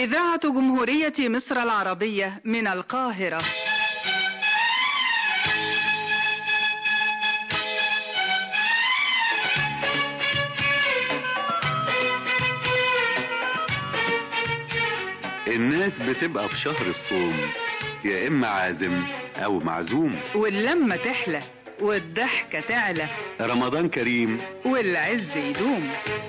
إذاعة جمهورية مصر العربية من القاهرة. الناس بتبقى في شهر الصوم يا إما عازم أو معزوم، واللمة تحلى والضحكة تعلى، رمضان كريم والعز يدوم.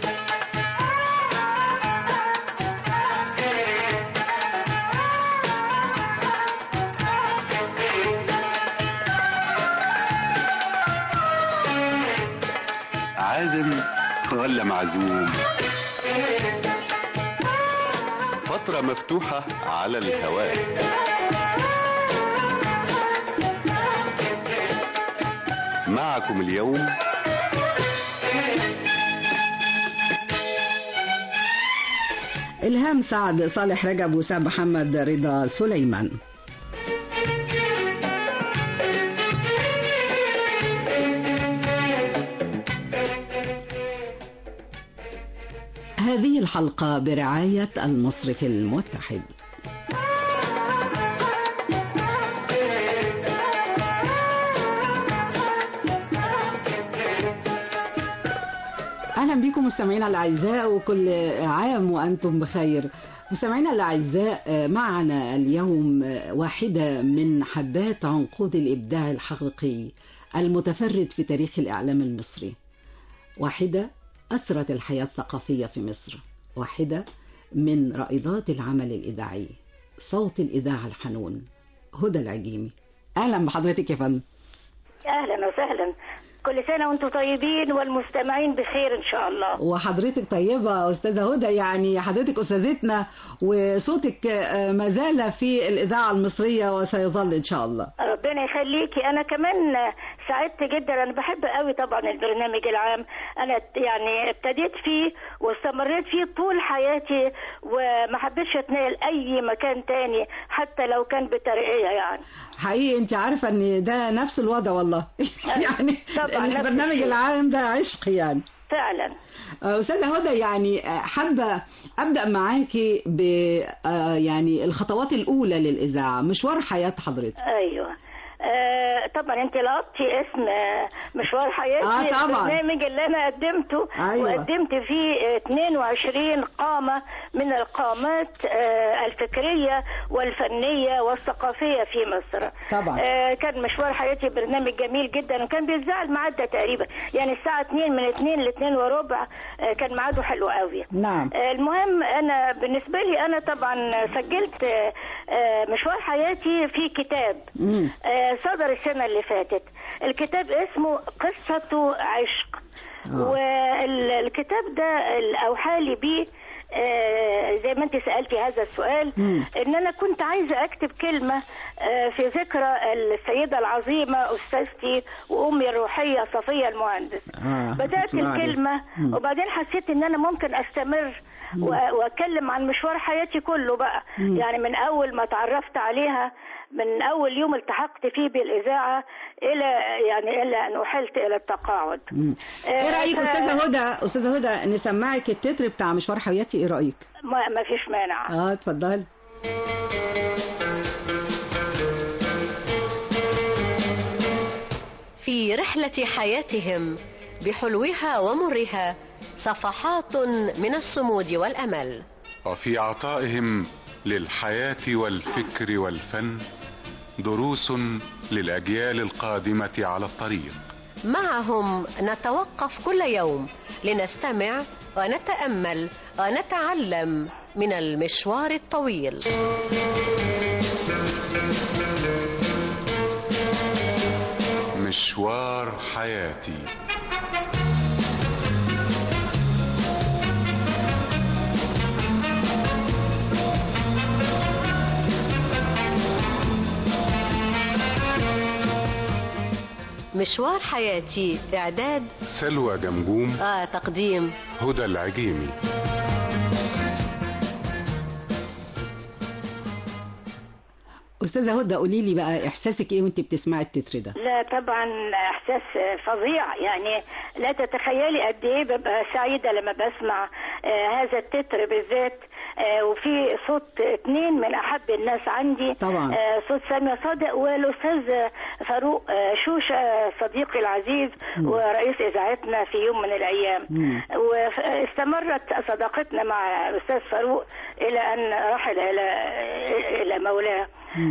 عازم ولا معزوم، فترة مفتوحة على الهواء. معكم اليوم إلهام سعد، صالح رجب، وسام محمد، رضا سليمان. هذه الحلقة برعاية المصرف المتحد. أهلا بكم مستمعينا الأعزاء، وكل عام وأنتم بخير. مستمعينا الأعزاء، معنا اليوم واحدة من حبات عنقود الإبداع الحقيقي المتفرد في تاريخ الإعلام المصري، واحدة أثرت الحياة الثقافية في مصر، واحدة من رائدات العمل الإذاعي، صوت الإذاعة الحنون، هدى العجيمي. أهلا بحضرتك يا فندم. أهلا وسهلا، كل سنة وانتم طيبين والمستمعين بخير إن شاء الله. وحضرتك طيبة أستاذة هدى، يعني حضرتك أستاذتنا وصوتك ما زال في الإذاعة المصرية وسيظل إن شاء الله. ربنا يخليكي. أنا كمان سعدت جدا، أنا بحب قوي طبعا البرنامج العام، أنا يعني ابتديت فيه واستمريت فيه طول حياتي وما حبيتش أتنقل أي مكان تاني حتى لو كان بترقية. يعني حقيقي أنت عارفة أن ده نفس الوضع والله. يعني البرنامج العام ده عشق يعني فعلا. أستاذة هدى، يعني حابة أبدأ معاكي ب يعني الخطوات الأولى للإذاعة، مشوار حياة حضرتك. أيوة طبعا انت لقطتي اسم مشوار حياتي. البرنامج اللي انا قدمته. أيوة. وقدمت فيه 22 قامة من القامات الفكرية والفنية والثقافية في مصر. طبعا. كان مشوار حياتي برنامج جميل جدا، وكان بيتذاع الميعاد تقريبا يعني الساعة 2 من 2 ل 2 وربع، كان ميعاده حلو قوي. نعم. المهم انا بالنسبة لي انا طبعا سجلت مشوار حياتي في كتاب صدر السنة اللي فاتت. الكتاب اسمه قصة عشق. والكتاب ده الأوحالي بيه زي ما انت سألتي هذا السؤال، ان انا كنت عايزة اكتب كلمة في ذكرى السيدة العظيمة استاذتي وامي الروحية صفية المهندس. بدأت الكلمة وبعدين حسيت ان انا ممكن استمر واتكلم عن مشوار حياتي كله بقى. يعني من اول ما تعرفت عليها، من اول يوم التحقت فيه بالاذاعه الى ان احلت الى التقاعد. ايه رايك استاذه هدى نسمعك التتر بتاع مشوار حياتي؟ ايه رايك؟ ما فيش مانع. اتفضلي. في رحلة حياتهم بحلوها ومرها صفحات من الصمود والأمل، وفي عطائهم للحياة والفكر والفن دروس للأجيال القادمة على الطريق. معهم نتوقف كل يوم لنستمع ونتأمل ونتعلم من المشوار الطويل. مشوار حياتي. مشوار حياتي، إعداد سلوى جمجوم، تقديم هدى العجيمي. أستاذة هدى، قولي لي بقى إحساسك إيه وأنت بتسمعي التتر ده؟ لا طبعا إحساس فظيع، يعني لا تتخيلي قد إيه ببقى سعيدة لما بسمع هذا التتر بالذات. وفي صوت 2 من احب الناس عندي طبعا. صوت سامية صادق والاستاذ فاروق شوشة صديقي العزيز ورئيس اذاعتنا في يوم من الايام. واستمرت صداقتنا مع الاستاذ فاروق الى ان رحل الى مولاه.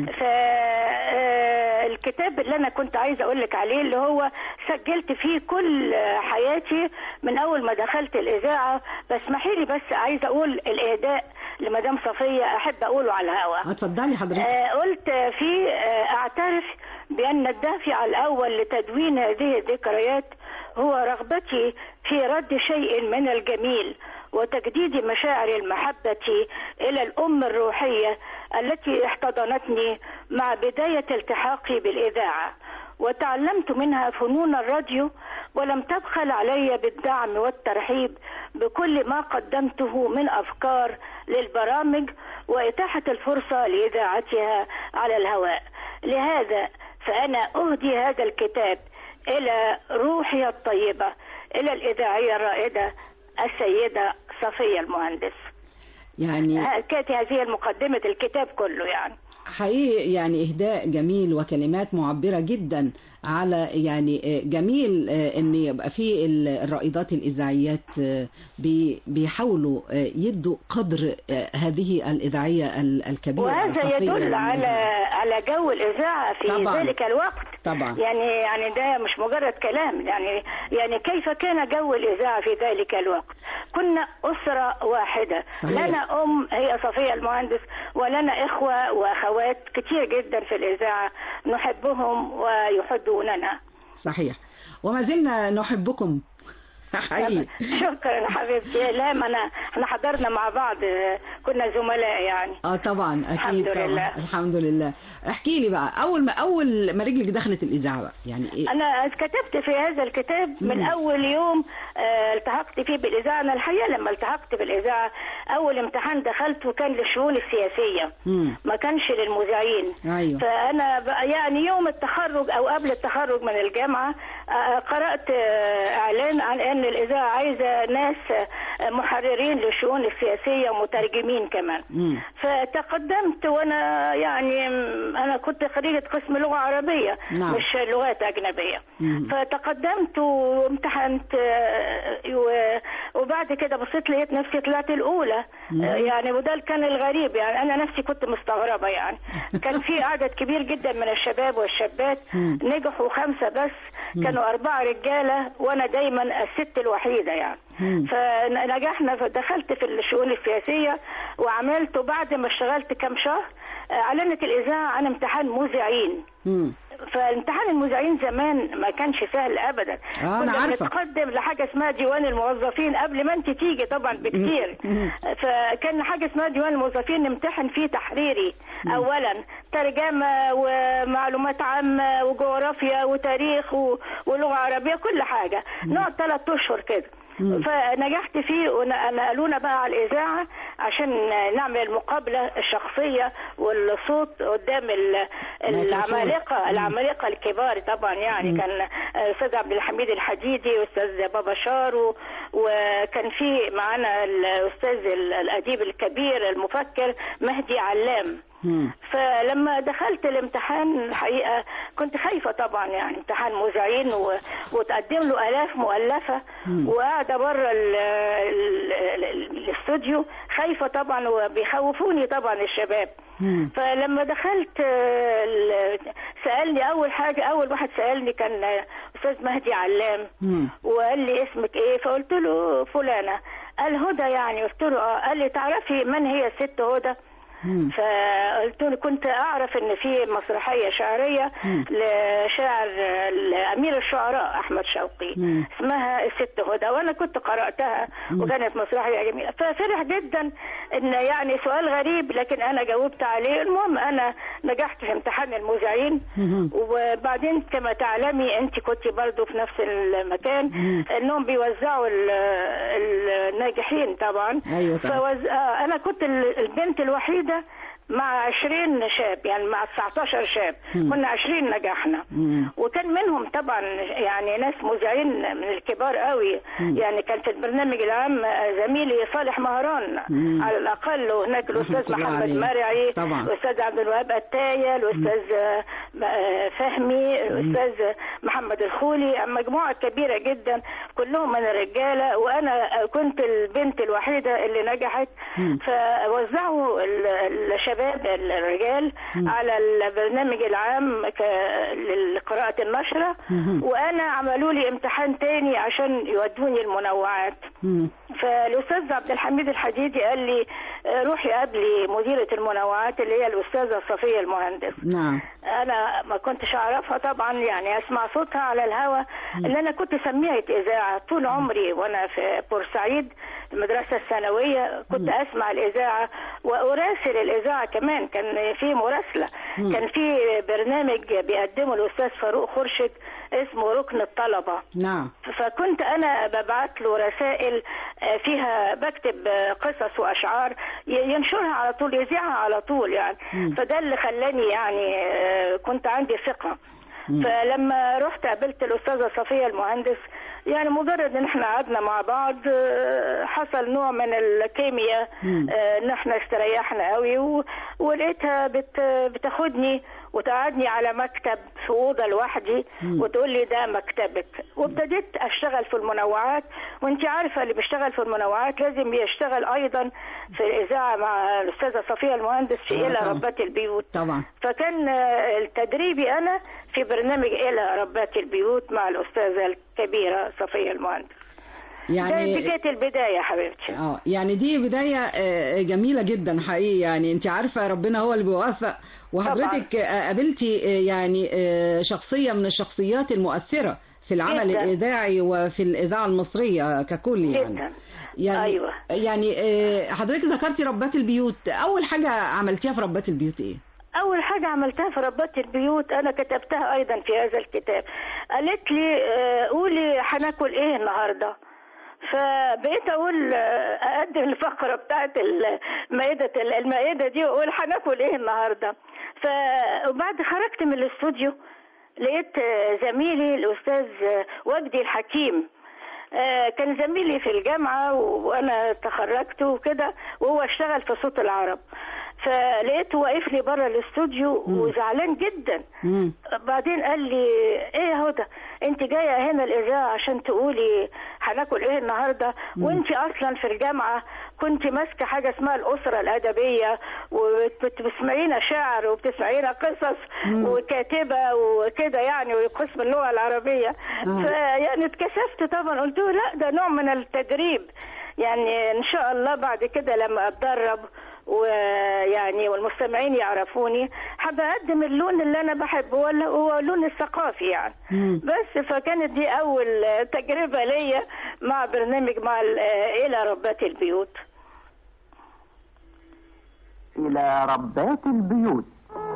فالكتاب اللي انا كنت عايزه اقول لك عليه اللي هو سجلت فيه كل حياتي من اول ما دخلت الاذاعه. بس اسمحي لي بس عايزه اقول الاهداء لمدام صفيه احب اقوله على الهواء. اتفضلي حضرتك. قلت فيه اعترف بان الدافع الاول لتدوين هذه الذكريات هو رغبتي في رد شيء من الجميل وتجديد مشاعر المحبة إلى الأم الروحية التي احتضنتني مع بداية التحاقي بالإذاعة، وتعلمت منها فنون الراديو ولم تبخل علي بالدعم والترحيب بكل ما قدمته من أفكار للبرامج وإتاحة الفرصة لإذاعتها على الهواء. لهذا فأنا أهدي هذا الكتاب إلى روحي الطيبة، إلى الإذاعية الرائدة السيدة صفية المهندس. يعني كانت هذه المقدمة الكتاب كله. يعني حقيقي يعني إهداء جميل وكلمات معبرة جدا على يعني جميل ان يبقى في الرائدات الإذاعيات بيحاولوا يدوا قدر هذه الإذاعية الكبيرة. وهذا يدل على جو الإذاعة في طبعًا. ذلك الوقت طبعا. يعني ده مش مجرد كلام. يعني كيف كان جو الإذاعة في ذلك الوقت؟ كنا أسرة واحدة. صحيح. لنا هي صفية المهندس ولنا إخوة وأخوات كتير جدا في الإذاعة نحبهم ويحبوننا. صحيح، وما زلنا نحبكم حقيقي. شكرا حبيبتي. لا احنا حضرنا مع بعض، كنا زملاء يعني. طبعا اكيد. الحمد طبعا. لله. الحمد لله. احكي لي بقى اول ما رجلك دخلت الاذاعه بقى يعني ايه؟ انا كتبت في هذا الكتاب من اول يوم التحقت فيه بالاذاعه. انا الحقيقه لما التحقت بالاذاعه اول امتحان دخلته كان للشؤون السياسيه، ما كانش للمذيعين. أيوه. فانا يعني يوم التخرج او قبل التخرج من الجامعه قرات اعلان عن ان الإذاعة عايزة ناس محررين للشؤون السياسية ومترجمين كمان. فتقدمت وأنا يعني أنا كنت خريجة قسم لغة عربية. نعم. مش لغات أجنبية. فتقدمت وامتحنت وبعد كده بصيت لقيت نفسي طلعت الأولى. يعني وده كان الغريب. يعني أنا نفسي كنت مستغربة. يعني كان في عدد كبير جدا من الشباب والشابات نجحوا 5 بس، كانوا 4 رجالة وأنا دايما الست الوحيدة يعني. فنجحنا. فدخلت في الشؤون السياسية وعملت. بعد ما اشتغلت كم شهر اعلنت الإذاعة عن امتحان مذيعين. فامتحان المذيعين زمان ما كانش سهل ابدا. كنا بنتقدم لحاجه اسمها ديوان الموظفين قبل ما انت تيجي طبعا بكتير. فكان حاجه اسمها ديوان الموظفين نمتحن فيه تحريري اولا، ترجمه ومعلومات عامه وجغرافيا وتاريخ ولغه عربيه كل حاجه. نقعد 3 أشهر كده. فنجحت فيه ونقلونا بقى على الإذاعة عشان نعمل المقابلة الشخصية والصوت قدام العمالقة الكبار طبعا. يعني كان أستاذ عبد الحميد الحديدي وأستاذ بابا شارو، وكان في معنا الأستاذ الأديب الكبير المفكر مهدي علام. فلما دخلت الامتحان الحقيقة كنت خايفة طبعا. يعني امتحان مذيعين وتقدم له آلاف مؤلفة وقاعدة بره الاستوديو خايفة طبعا وبيخوفوني طبعا الشباب. فلما دخلت سألني أول واحد سألني كان أستاذ مهدي علام وقال لي اسمك إيه؟ فقلت له فلانة. قال هدى يعني؟ قلت له قال لي تعرفي من هي الست هدى؟ فقلت له كنت اعرف ان في مسرحيه شعريه لشاعر امير الشعراء احمد شوقي اسمها الست هدى، وانا كنت قراتها وكانت مسرحيه جميله. ففرح جدا ان يعني سؤال غريب لكن انا جاوبت عليه. المهم انا نجحت في امتحان المذيعين. وبعدين كما تعلمي انت كنت برضو في نفس المكان انهم بيوزعوا الناجحين طبعا. أيوة طبعا. انا كنت البنت الوحيده مع 20 شاب، يعني مع 19 شاب. كنا 20 نجحنا. وكان منهم طبعا يعني ناس مذيعين من الكبار قوي. يعني كان في البرنامج العام زميلي صالح مهران على الاقل، وهناك الاستاذ محمد مرعي، الاستاذ عبد الوهاب التايه، الاستاذ فهمي، الاستاذ محمد الخولي، مجموعه كبيره جدا كلهم من الرجاله، وانا كنت البنت الوحيده اللي نجحت. فوزعوا الشباب الرجال على البرنامج العام لقراءة النشرة، وأنا عملوا لي امتحان تاني عشان يودوني المنوعات. فالأستاذ عبد الحميد الحديدي قال لي روحي قابلي مديرة المنوعات اللي هي الأستاذة صفية المهندس. نعم. أنا ما كنتش أعرفها طبعا، يعني أسمع صوتها على الهوا، اللي أنا كنت سميعة إذاعة طول عمري وأنا في بورسعيد المدرسة الثانوية. كنت أسمع الإذاعة وأراسل الإذاعة كمان، كان في مراسلة. كان في برنامج بيقدمه الأستاذ فاروق خورشيد اسمه ركن الطلبة. نعم. فكنت أنا ببعت له رسائل فيها بكتب قصص وأشعار ينشرها على طول، يذيعها على طول يعني. فده اللي خلاني يعني كنت عندي ثقة. فلما رحت قابلت الأستاذة صفية المهندس، يعني مجرد ان احنا قعدنا مع بعض حصل نوع من الكيمياء، ان احنا استريحنا قوي، ولقيتها بتاخدني وتقعدني على مكتب في اوضه لوحدي وتقول لي ده مكتبك. وابتديت اشتغل في المنوعات، وانت عارفه اللي بيشتغل في المنوعات لازم يشتغل ايضا في الاذاعه مع الاستاذه صفيه المهندس في الى ربات البيوت. طبعا. فكان التدريبي انا في برنامج الى ربات البيوت مع الاستاذه الكبيره صفيه المهندس. يعني دي كانت البدايه حبيبتي. يعني دي بدايه جميله جدا حقيقي. يعني انت عارفه ربنا هو اللي بيوفق، وحضرتك قابلتي يعني شخصيه من الشخصيات المؤثره في العمل جداً. الإذاعي وفي الإذاعة المصرية ككل يعني أيوة. يعني حضرتك ذكرتي ربات البيوت، أول حاجة عملتيها في ربات البيوت إيه؟ أول حاجة عملتها في ربات البيوت أنا كتبتها أيضا في هذا الكتاب. قالت لي قولي هناكل إيه النهاردة، فبقيت أقول أقدم الفقرة بتاعت المائدة دي وأقول هناكل إيه النهاردة. وبعد خرجت من الاستوديو لقيت زميلي الأستاذ وجدي الحكيم، كان زميلي في الجامعة وأنا تخرجت وكده، وهو اشتغل في صوت العرب. فلقيته واقف لي بره الاستوديو وزعلان جدا. بعدين قال لي ايه يا هدى، انت جايه هنا الاذاعه عشان تقولي هناكل ايه النهارده، وانت اصلا في الجامعه كنت ماسكه حاجه اسمها الاسره الادبيه، وبتسمعينا شعر وبتسمعينا قصص وكاتبه وكده يعني، وقسم اللغه العربيه. فيعني اتكسفت طبعا، قلت له لا ده نوع من التدريب، يعني ان شاء الله بعد كده لما اتدرب ويعني والمستمعين يعرفوني حابة أقدم اللون اللي أنا بحبه هو اللون الثقافي يعني. بس فكانت دي أول تجربة ليا مع برنامج مع إلى ربات البيوت. إلى ربات البيوت.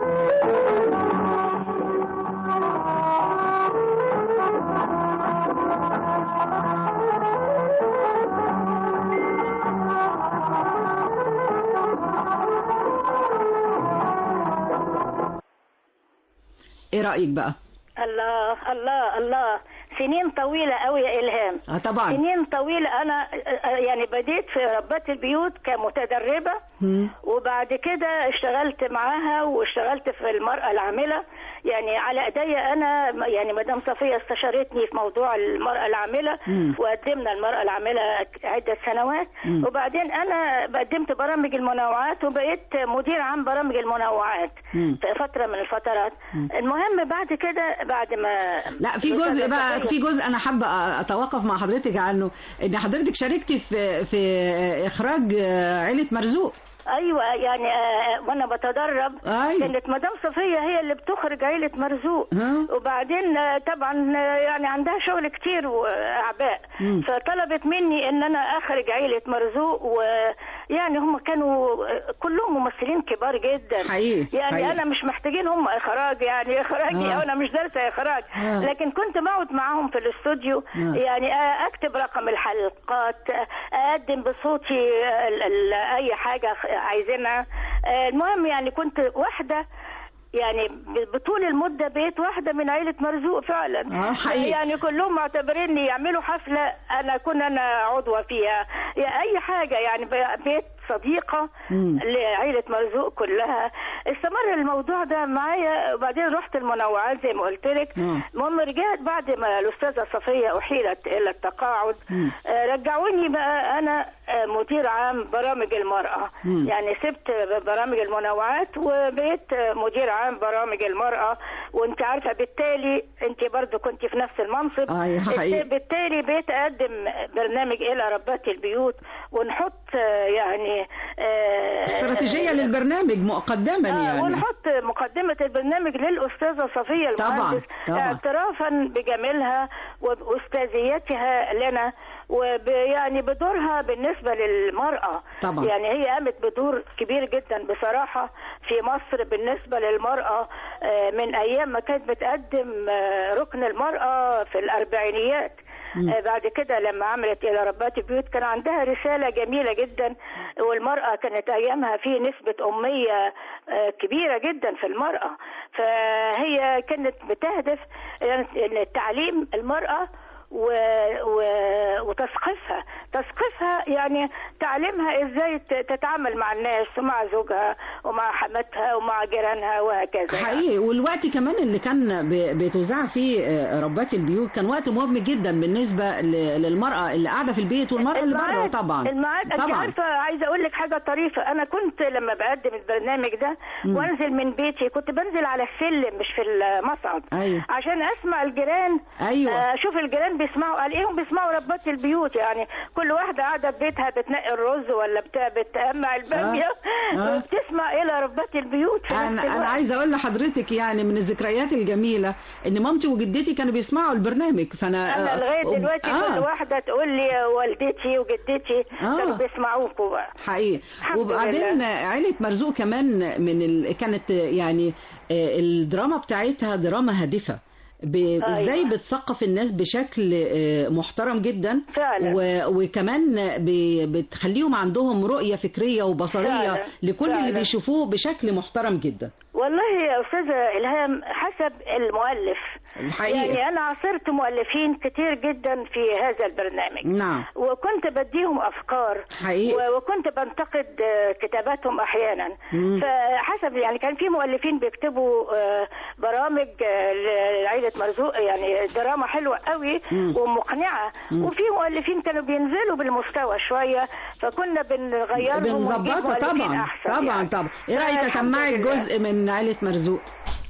ايه رأيك بقى؟ الله الله الله، سنين طويلة قوي يا إلهام. طبعا سنين طويلة. أنا يعني بديت في ربات البيوت كمتدربة، وبعد كده اشتغلت معاها واشتغلت في المرأة العاملة. يعني على ايديا انا، يعني مدام صفية استشارتني في موضوع المرأة العاملة، وقدمنا المرأة العاملة عدة سنوات. وبعدين انا قدمت برامج المنوعات وبقيت مدير عام برامج المنوعات في فترة من الفترات. المهم بعد كده بعد ما لا في جزء بقى، في جزء انا حابة اتوقف مع حضرتك عنه، ان حضرتك شاركتي في اخراج عيلة مرزوق. ايوه يعني وانا بتدرب كانت مدام صفيه هي اللي بتخرج عيله مرزوق. وبعدين طبعا يعني عندها شغل كتير واعباء، فطلبت مني ان انا اخرج عيله مرزوق. ويعني هم كانوا كلهم ممثلين كبار جدا حقيقي. يعني حقيقي. انا مش محتاجين هم اخراج، يعني اخراجي انا مش دارسه اخراج، لكن كنت بقعد معاهم في الاستوديو يعني اكتب رقم الحلقات، اقدم بصوتي اي حاجه عايزينها. المهم يعني كنت واحدة يعني بطول المدة بقيت واحدة من عيلة مرزوق فعلا. حقيقي. يعني كلهم معتبريني يعملوا حفلة أنا عضوة فيها، يعني أي حاجة، يعني بقيت صديقة لعيلة مرزوق كلها. استمر الموضوع ده معايا، وبعدين رحت المنوعات زي ما قلت لك. المهم رجعت بعد ما الأستاذة صفية أحيلت إلى التقاعد، رجعوني بقى أنا مدير عام برامج المرأة. يعني سبت برامج المنوعات وبقيت مدير عام برامج المرأة، وانت عارفة بالتالي انت برضو كنت في نفس المنصب. بالتالي بقيت أقدم برنامج إلى ربات البيوت، ونحط يعني استراتيجية للبرنامج مقدما يعني، ونحط مقدمة البرنامج للأستاذة صفية المهندس اعترافا بجمالها وبأستاذيتها لنا، ويعني بدورها بالنسبة للمرأة. طبعا. يعني هي قامت بدور كبير جدا بصراحة في مصر بالنسبة للمرأة، من أيام ما كانت بتقدم ركن المرأة في الأربعينيات. بعد كده لما عملت إلى ربات البيوت كان عندها رسالة جميلة جدا، والمرأة كانت أيامها في نسبة أمية كبيرة جدا في المرأة، فهي كانت بتهدف تعليم المرأة وتثقيفها يعني تعليمها ازاي تتعامل مع الناس ومع زوجها ومع حماتها ومع جيرانها وهكذا. حقيقي. والوقت كمان اللي كان بتوزع فيه ربات البيوت كان وقت مهم جدا بالنسبة للمرأة اللي قاعدة في البيت والمرأة اللي بره. طبعا الميعاد. انت عارفة، عايزة اقول لك حاجة طريفة. انا كنت لما بقدم البرنامج ده وانزل من بيتي كنت بنزل على السلم مش في المصعد. أيوة. عشان اسمع الجيران. أيوة. اشوف الجيران بيسمعوا قال ايه، بيسمعوا ربات البيوت. يعني كل واحده قاعده في بيتها بتنقي الرز ولا بتقمع الباميه وبتسمع الى ربات البيوت. انا عايزه اقول لحضرتك يعني من الذكريات الجميله ان مامتي وجدتي كانوا بيسمعوا البرنامج. انا لغايه دلوقتي كل واحده تقول لي والدتي وجدتي كانوا بيسمعوكوا بقى. حقيقي. وبعدين عيله مرزوق كمان كانت يعني الدراما بتاعتها دراما هادفه. ازاي بتثقف الناس بشكل محترم جدا فعلا. وكمان بتخليهم عندهم رؤية فكرية وبصرية فعلا. لكل فعلا. اللي بيشوفوه بشكل محترم جدا. والله يا أستاذة إلهام حسب المؤلف الحقيقة. يعني أنا عاصرت مؤلفين كتير جدا في هذا البرنامج. نعم. وكنت بديهم أفكار حقيقة. وكنت بنتقد كتاباتهم أحيانا. فحسب يعني كان في مؤلفين بيكتبوا برامج لعيلة مرزوق يعني دراما حلوة قوي ومقنعة. وفي مؤلفين كانوا بينزلوا بالمستوى شوية فكنا بنغيرهم بنظبطها. طبعا أحسن طبعا يعني. طبعا. ايه رأيك اسمعك جزء من عيلة مرزوق؟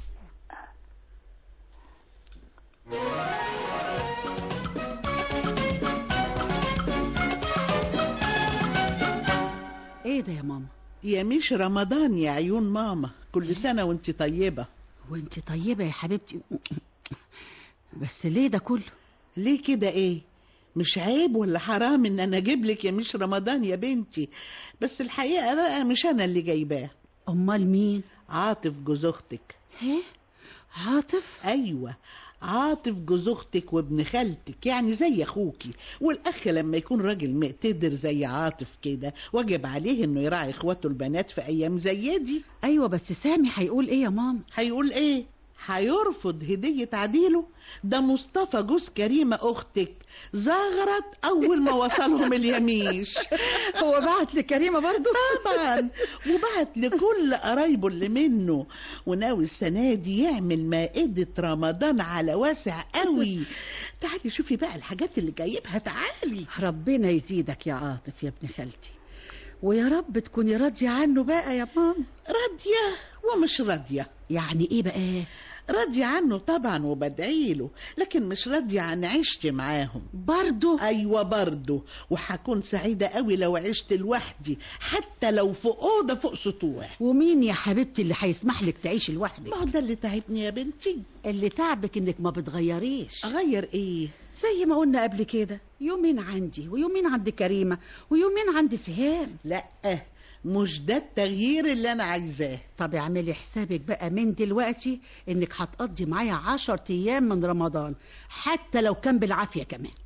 ايه ده يا ماما؟ يا مش رمضان يا عيون ماما، كل سنة وانت طيبة. وانت طيبة يا حبيبتي. بس ليه ده كله؟ ليه كده ايه؟ مش عيب ولا حرام ان انا اجيب لك يا مش رمضان يا بنتي؟ بس الحقيقة بقى مش انا اللي جايباه. امال مين؟ عاطف جوز اختك. ايه؟ عاطف؟ ايوه عاطف جوز اختك وابن خالتك، يعني زي اخوكي. والاخ لما يكون راجل مقتدر زي عاطف كده واجب عليه انه يراعي اخواته البنات في ايام زي دي. ايوه بس سامي هيقول ايه يا ماما؟ هيقول ايه؟ هيرفض هدية عديله؟ ده مصطفى جوز كريمة اختك زغرت اول ما وصلهم اليميش. هو بعت لكريمة برضو؟ طبعا، وبعت لكل قرايبه اللي منه، وناوي السنة دي يعمل مائدة رمضان على واسع قوي. تعالي شوفي بقى الحاجات اللي جايبها. تعالي. ربنا يزيدك يا عاطف يا ابن خالتي، ويا رب تكوني راضية عنه بقى يا ماما. راضية ومش راضية. يعني ايه بقى؟ راضية عنه طبعا وبدعيله، لكن مش راضية عن عشتي معاهم. برضو؟ ايوه برضو. وهكون سعيدة قوي لو عشت لوحدي، حتى لو في اوضة فوق سطوح. ومين يا حبيبتي اللي هيسمح لك تعيشي لوحدك؟ ما هو ده اللي تعبني يا بنتي. اللي تعبك انك ما بتغيريش. اغير ايه؟ زي ما قلنا قبل كده، يومين عندي ويومين عند كريمة ويومين عند سهام. لا مش ده التغيير اللي انا عايزاه. طب اعملي حسابك بقى من دلوقتي انك هتقضي معايا 10 ايام من رمضان، حتى لو كان بالعافية كمان.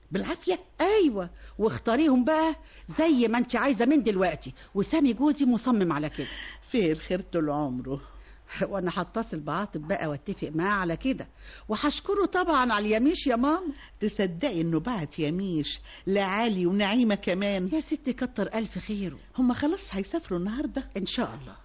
بالعافية؟ ايوه، واختاريهم بقى زي ما انت عايزه من دلوقتي، وسامي جوزي مصمم على كده. خير خير طول عمره. وانا هتصل بعاطف بقى واتفق معاه على كده، وهشكره طبعا على اليميش يا ماما. تصدقي انه بعت يميش لعلي ونعيمة كمان؟ يا ستي كتر الف خيره. هما خلاص هيسافروا النهارده ان شاء الله.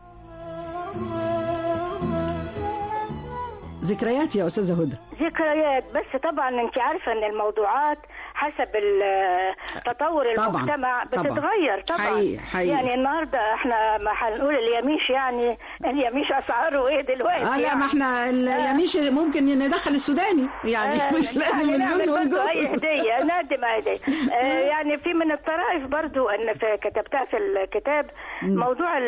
ذكريات يا استاذه هدى. ذكريات، بس طبعا انت عارفه ان الموضوعات حسب تطور المجتمع بتتغير طبعا. حقيقي. يعني النهارده احنا ما هنقول اليميش، يعني اليميش اسعاره ايه دلوقتي؟ لا يعني. ما احنا اليميش ممكن ندخل السوداني يعني مش لازم نعمل برضه اي هديه، نقدم هديه. يعني في من الطرائف برضه ان كتبتها في الكتاب موضوع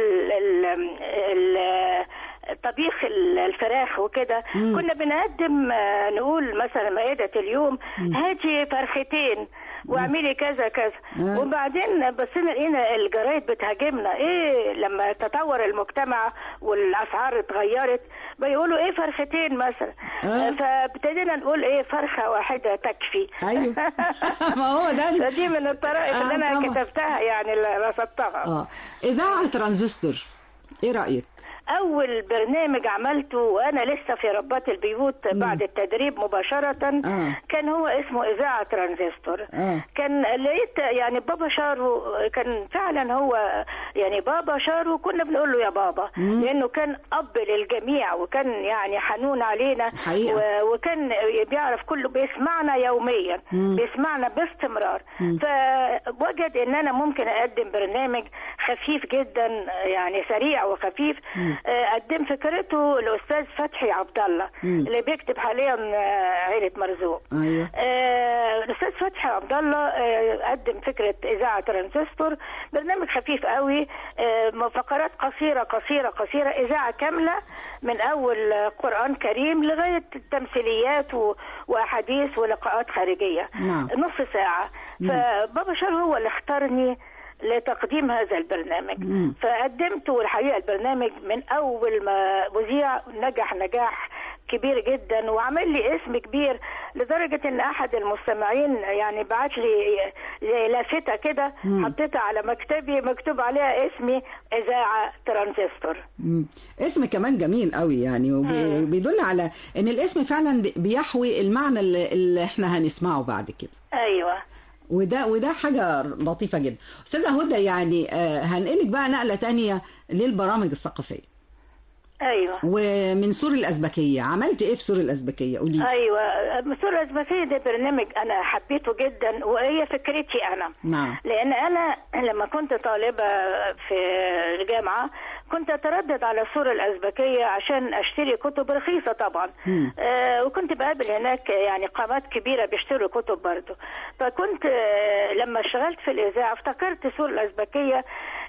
طبيخ الفراخ وكده. كنا بنقدم نقول مثلا مائدة اليوم هاتي فرختين واعملي كذا كذا، وبعدين بصينا لقينا الجرايد بتهاجمنا. ايه لما تطور المجتمع والاسعار اتغيرت بيقولوا ايه فرختين مثلا، فابتدينا نقول ايه فرخه واحده تكفي. ايوه ما هو ده دي من الطرائف اللي انا كتبتها يعني اللي رصدتها. اذاعه ترانزستور، ايه رايك؟ اول برنامج عملته وانا لسه في ربات البيوت بعد التدريب مباشرة كان هو اسمه اذاعة ترانزستور. كان لقيت يعني بابا شارو، كان فعلا هو يعني بابا شارو كنا بنقول له يا بابا لانه كان اب للجميع وكان يعني حنون علينا وكان بيعرف كله، بيسمعنا يوميا بيسمعنا باستمرار. فوجد ان انا ممكن اقدم برنامج خفيف جدا يعني سريع وخفيف. قدم فكرته الاستاذ فتحي عبد الله اللي بيكتب حاليا عائله مرزوق. الاستاذ فتحي عبد الله قدم فكره اذاعه ترانزستور، برنامج خفيف قوي، فقرات قصيره قصيره قصيره، اذاعه كامله من اول قران كريم لغايه تمثيليات واحاديث ولقاءات خارجيه. نص ساعه. فبابا شار هو اللي اختارني لتقديم هذا البرنامج. فقدمته، والحقيقة البرنامج من أول ما مذيع نجح نجاح كبير جدا وعمل لي اسم كبير، لدرجة ان احد المستمعين يعني بعت لي لافتة كده حطيتها على مكتبي مكتوب عليها اسمي اذاعة ترانزستور. اسم كمان جميل قوي يعني، وبيدل على ان الاسم فعلا بيحوي المعنى اللي احنا هنسمعه بعد كده. ايوه، وده حاجة لطيفة جدا. أستاذة هدى يعني هنقلك بقى نقلة تانية للبرامج الثقافية. ايوه. ومن سور الأزبكية، عملت ايه في سور الأزبكية؟ قولي. ايوه، سور الأزبكية ده برنامج انا حبيته جدا وهي فكرتي انا. نعم. لان انا لما كنت طالبة في الجامعة كنت اتردد على سور الأزبكية عشان اشتري كتب رخيصة طبعا. وكنت بقابل هناك يعني قامات كبيرة بيشتروا كتب برضه. فكنت لما اشتغلت في الإذاعة افتكرت سور الأزبكية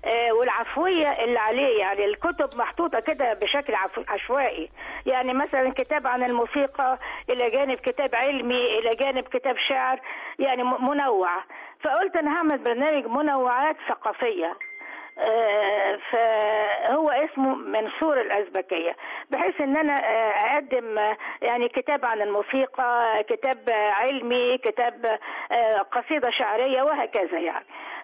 والعفوية اللي عليه، يعني الكتب محطوطة كده بشكل عشوائي، يعني مثلا كتاب عن الموسيقى إلى جانب كتاب علمي إلى جانب كتاب شعر، يعني منوع. فقلت أنا هعمل برنامج منوعات ثقافية، فهو اسمه منصور الأزبكية، بحيث ان انا اقدم يعني كتاب عن الموسيقى، كتاب علمي، كتاب قصيدة شعرية وهكذا يعني.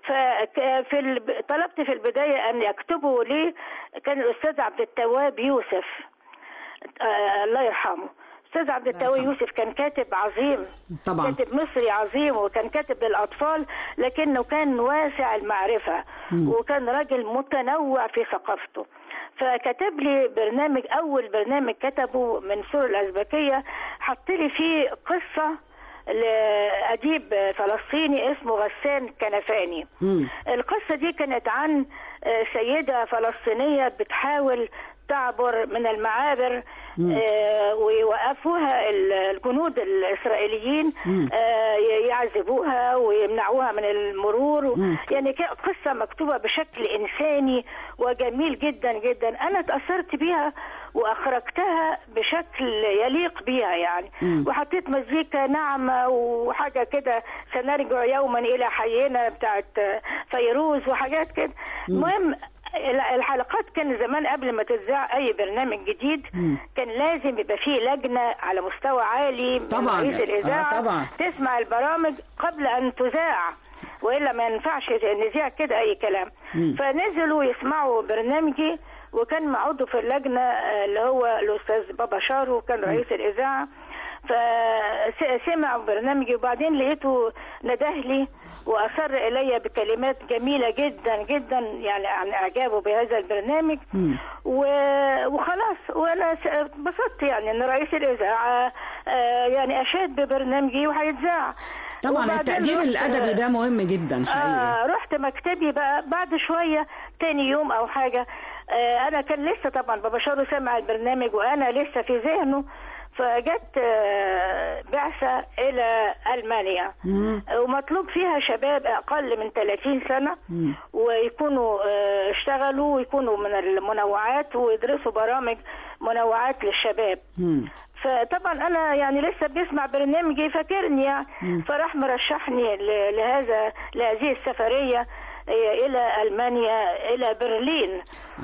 طلبت في البداية ان يكتبوا لي كان الاستاذ عبد التواب يوسف الله يرحمه. أستاذ عبد التواب يوسف كان كاتب عظيم طبعا، كاتب مصري عظيم، وكان كاتب للأطفال لكنه كان واسع المعرفة وكان راجل متنوع في ثقافته. فكتب لي برنامج، أول برنامج كتبه من سور الأزبكية، حط لي فيه قصة لأديب فلسطيني اسمه غسان كنفاني. القصة دي كانت عن سيدة فلسطينية بتحاول تعبر من المعابر ويوقفوها الجنود الإسرائيليين يعذبوها ويمنعوها من المرور يعني قصة مكتوبة بشكل إنساني وجميل جدا جدا. أنا تأثرت بيها وأخرجتها بشكل يليق بيها يعني. وحطيت مزيكا ناعمة وحاجة كده سنرجع يوما إلى حينا بتاعت فيروز وحاجات كده. المهم الحلقات كان زمان قبل ما تذاع اي برنامج جديد كان لازم يبقى فيه لجنه على مستوى عالي من طبعا رئيس الاذاعه طبعا تسمع البرامج قبل ان تذاع، والا ما ينفعش نذيع كده اي كلام. فنزلوا يسمعوا برنامجي، وكان معضو في اللجنه اللي هو الاستاذ بابا شارو كان رئيس الاذاعه. فسمعوا برنامجي، وبعدين لقيته ندهلي واصر الي بكلمات جميله جدا جدا، يعني عن اعجابه بهذا البرنامج. وخلاص، وانا اتبسطت يعني ان رئيس الاذاعه يعني اشاد ببرنامجي وهيتذاع. طبعا التقدير الادبي ده مهم جدا حقيقي. رحت مكتبي بقى بعد شويه تاني يوم او حاجه، انا كان لسه طبعا بابا شارو سمع البرنامج وانا لسه في ذهنه، فجت بعثة إلى ألمانيا ومطلوب فيها شباب أقل من 30 سنة ويكونوا اشتغلوا ويكونوا من المنوعات ويدرسوا برامج منوعات للشباب. فطبعا أنا يعني لسه بيسمع برنامجي فاكرني يعني، فراح مرشحني لهذه السفرية إلى ألمانيا، إلى برلين.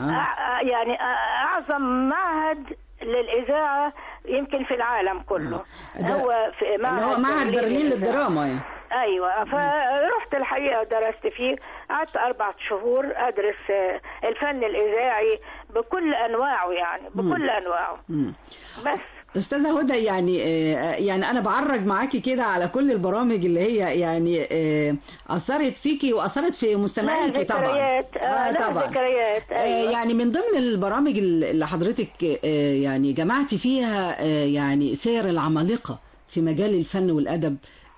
يعني أعظم معهد للإذاعة يمكن في العالم كله، هو في معهد برلين للدراما يعني. ايوه، فرحت الحقيقه درست فيه، قعدت 4 شهور ادرس الفن الاذاعي بكل انواعه، يعني بكل انواعه. بس أستاذة هدى، يعني أنا بعرج معاكي كده على كل البرامج اللي هي يعني أثرت فيكي وأثرت في مستمعينك طبعا. طبعا ذكريات. أيوة. يعني من ضمن البرامج اللي حضرتك يعني جمعتي فيها يعني سير العمالقة في مجال الفن والأدب،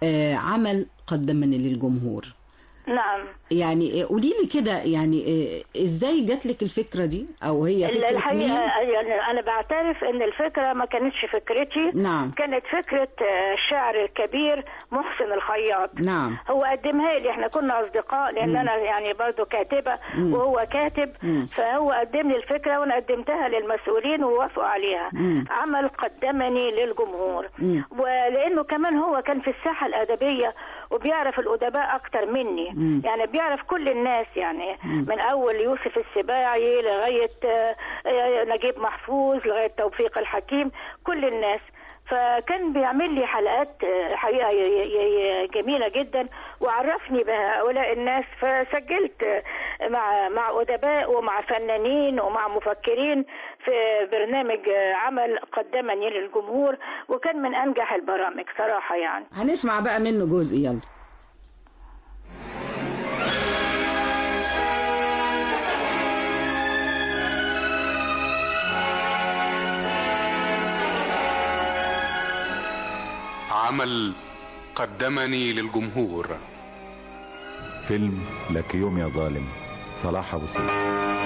عمل قدمني للجمهور. نعم. يعني قولي لي كده، يعني ازاي جات لك الفكره دي، او هي فكره الحقيقه يعني انا بعترف ان الفكره ما كانتش فكرتي. نعم. كانت فكره الشاعر الكبير محسن الخياط. نعم. هو قدمها لي، احنا كنا اصدقاء لان انا يعني برضو كاتبه وهو كاتب. فهو قدم لي الفكره وانا قدمتها للمسؤولين ووافقوا عليها. عمل قدمني للجمهور. ولانه كمان هو كان في الساحه الادبيه وبيعرف الادباء اكتر مني، يعني بيعرف كل الناس، يعني من اول يوسف السباعي لغايه نجيب محفوظ لغايه توفيق الحكيم، كل الناس. فكان بيعمل لي حلقات حقيقه جميله جدا وعرفني بهؤلاء الناس. فسجلت مع ادباء ومع فنانين ومع مفكرين في برنامج عمل قدمني للجمهور، وكان من انجح البرامج صراحه. يعني هنسمع بقى منه جزء، يلا. عمل قدمني للجمهور. فيلم لك يوم يا ظالم، صلاح أبو سيف.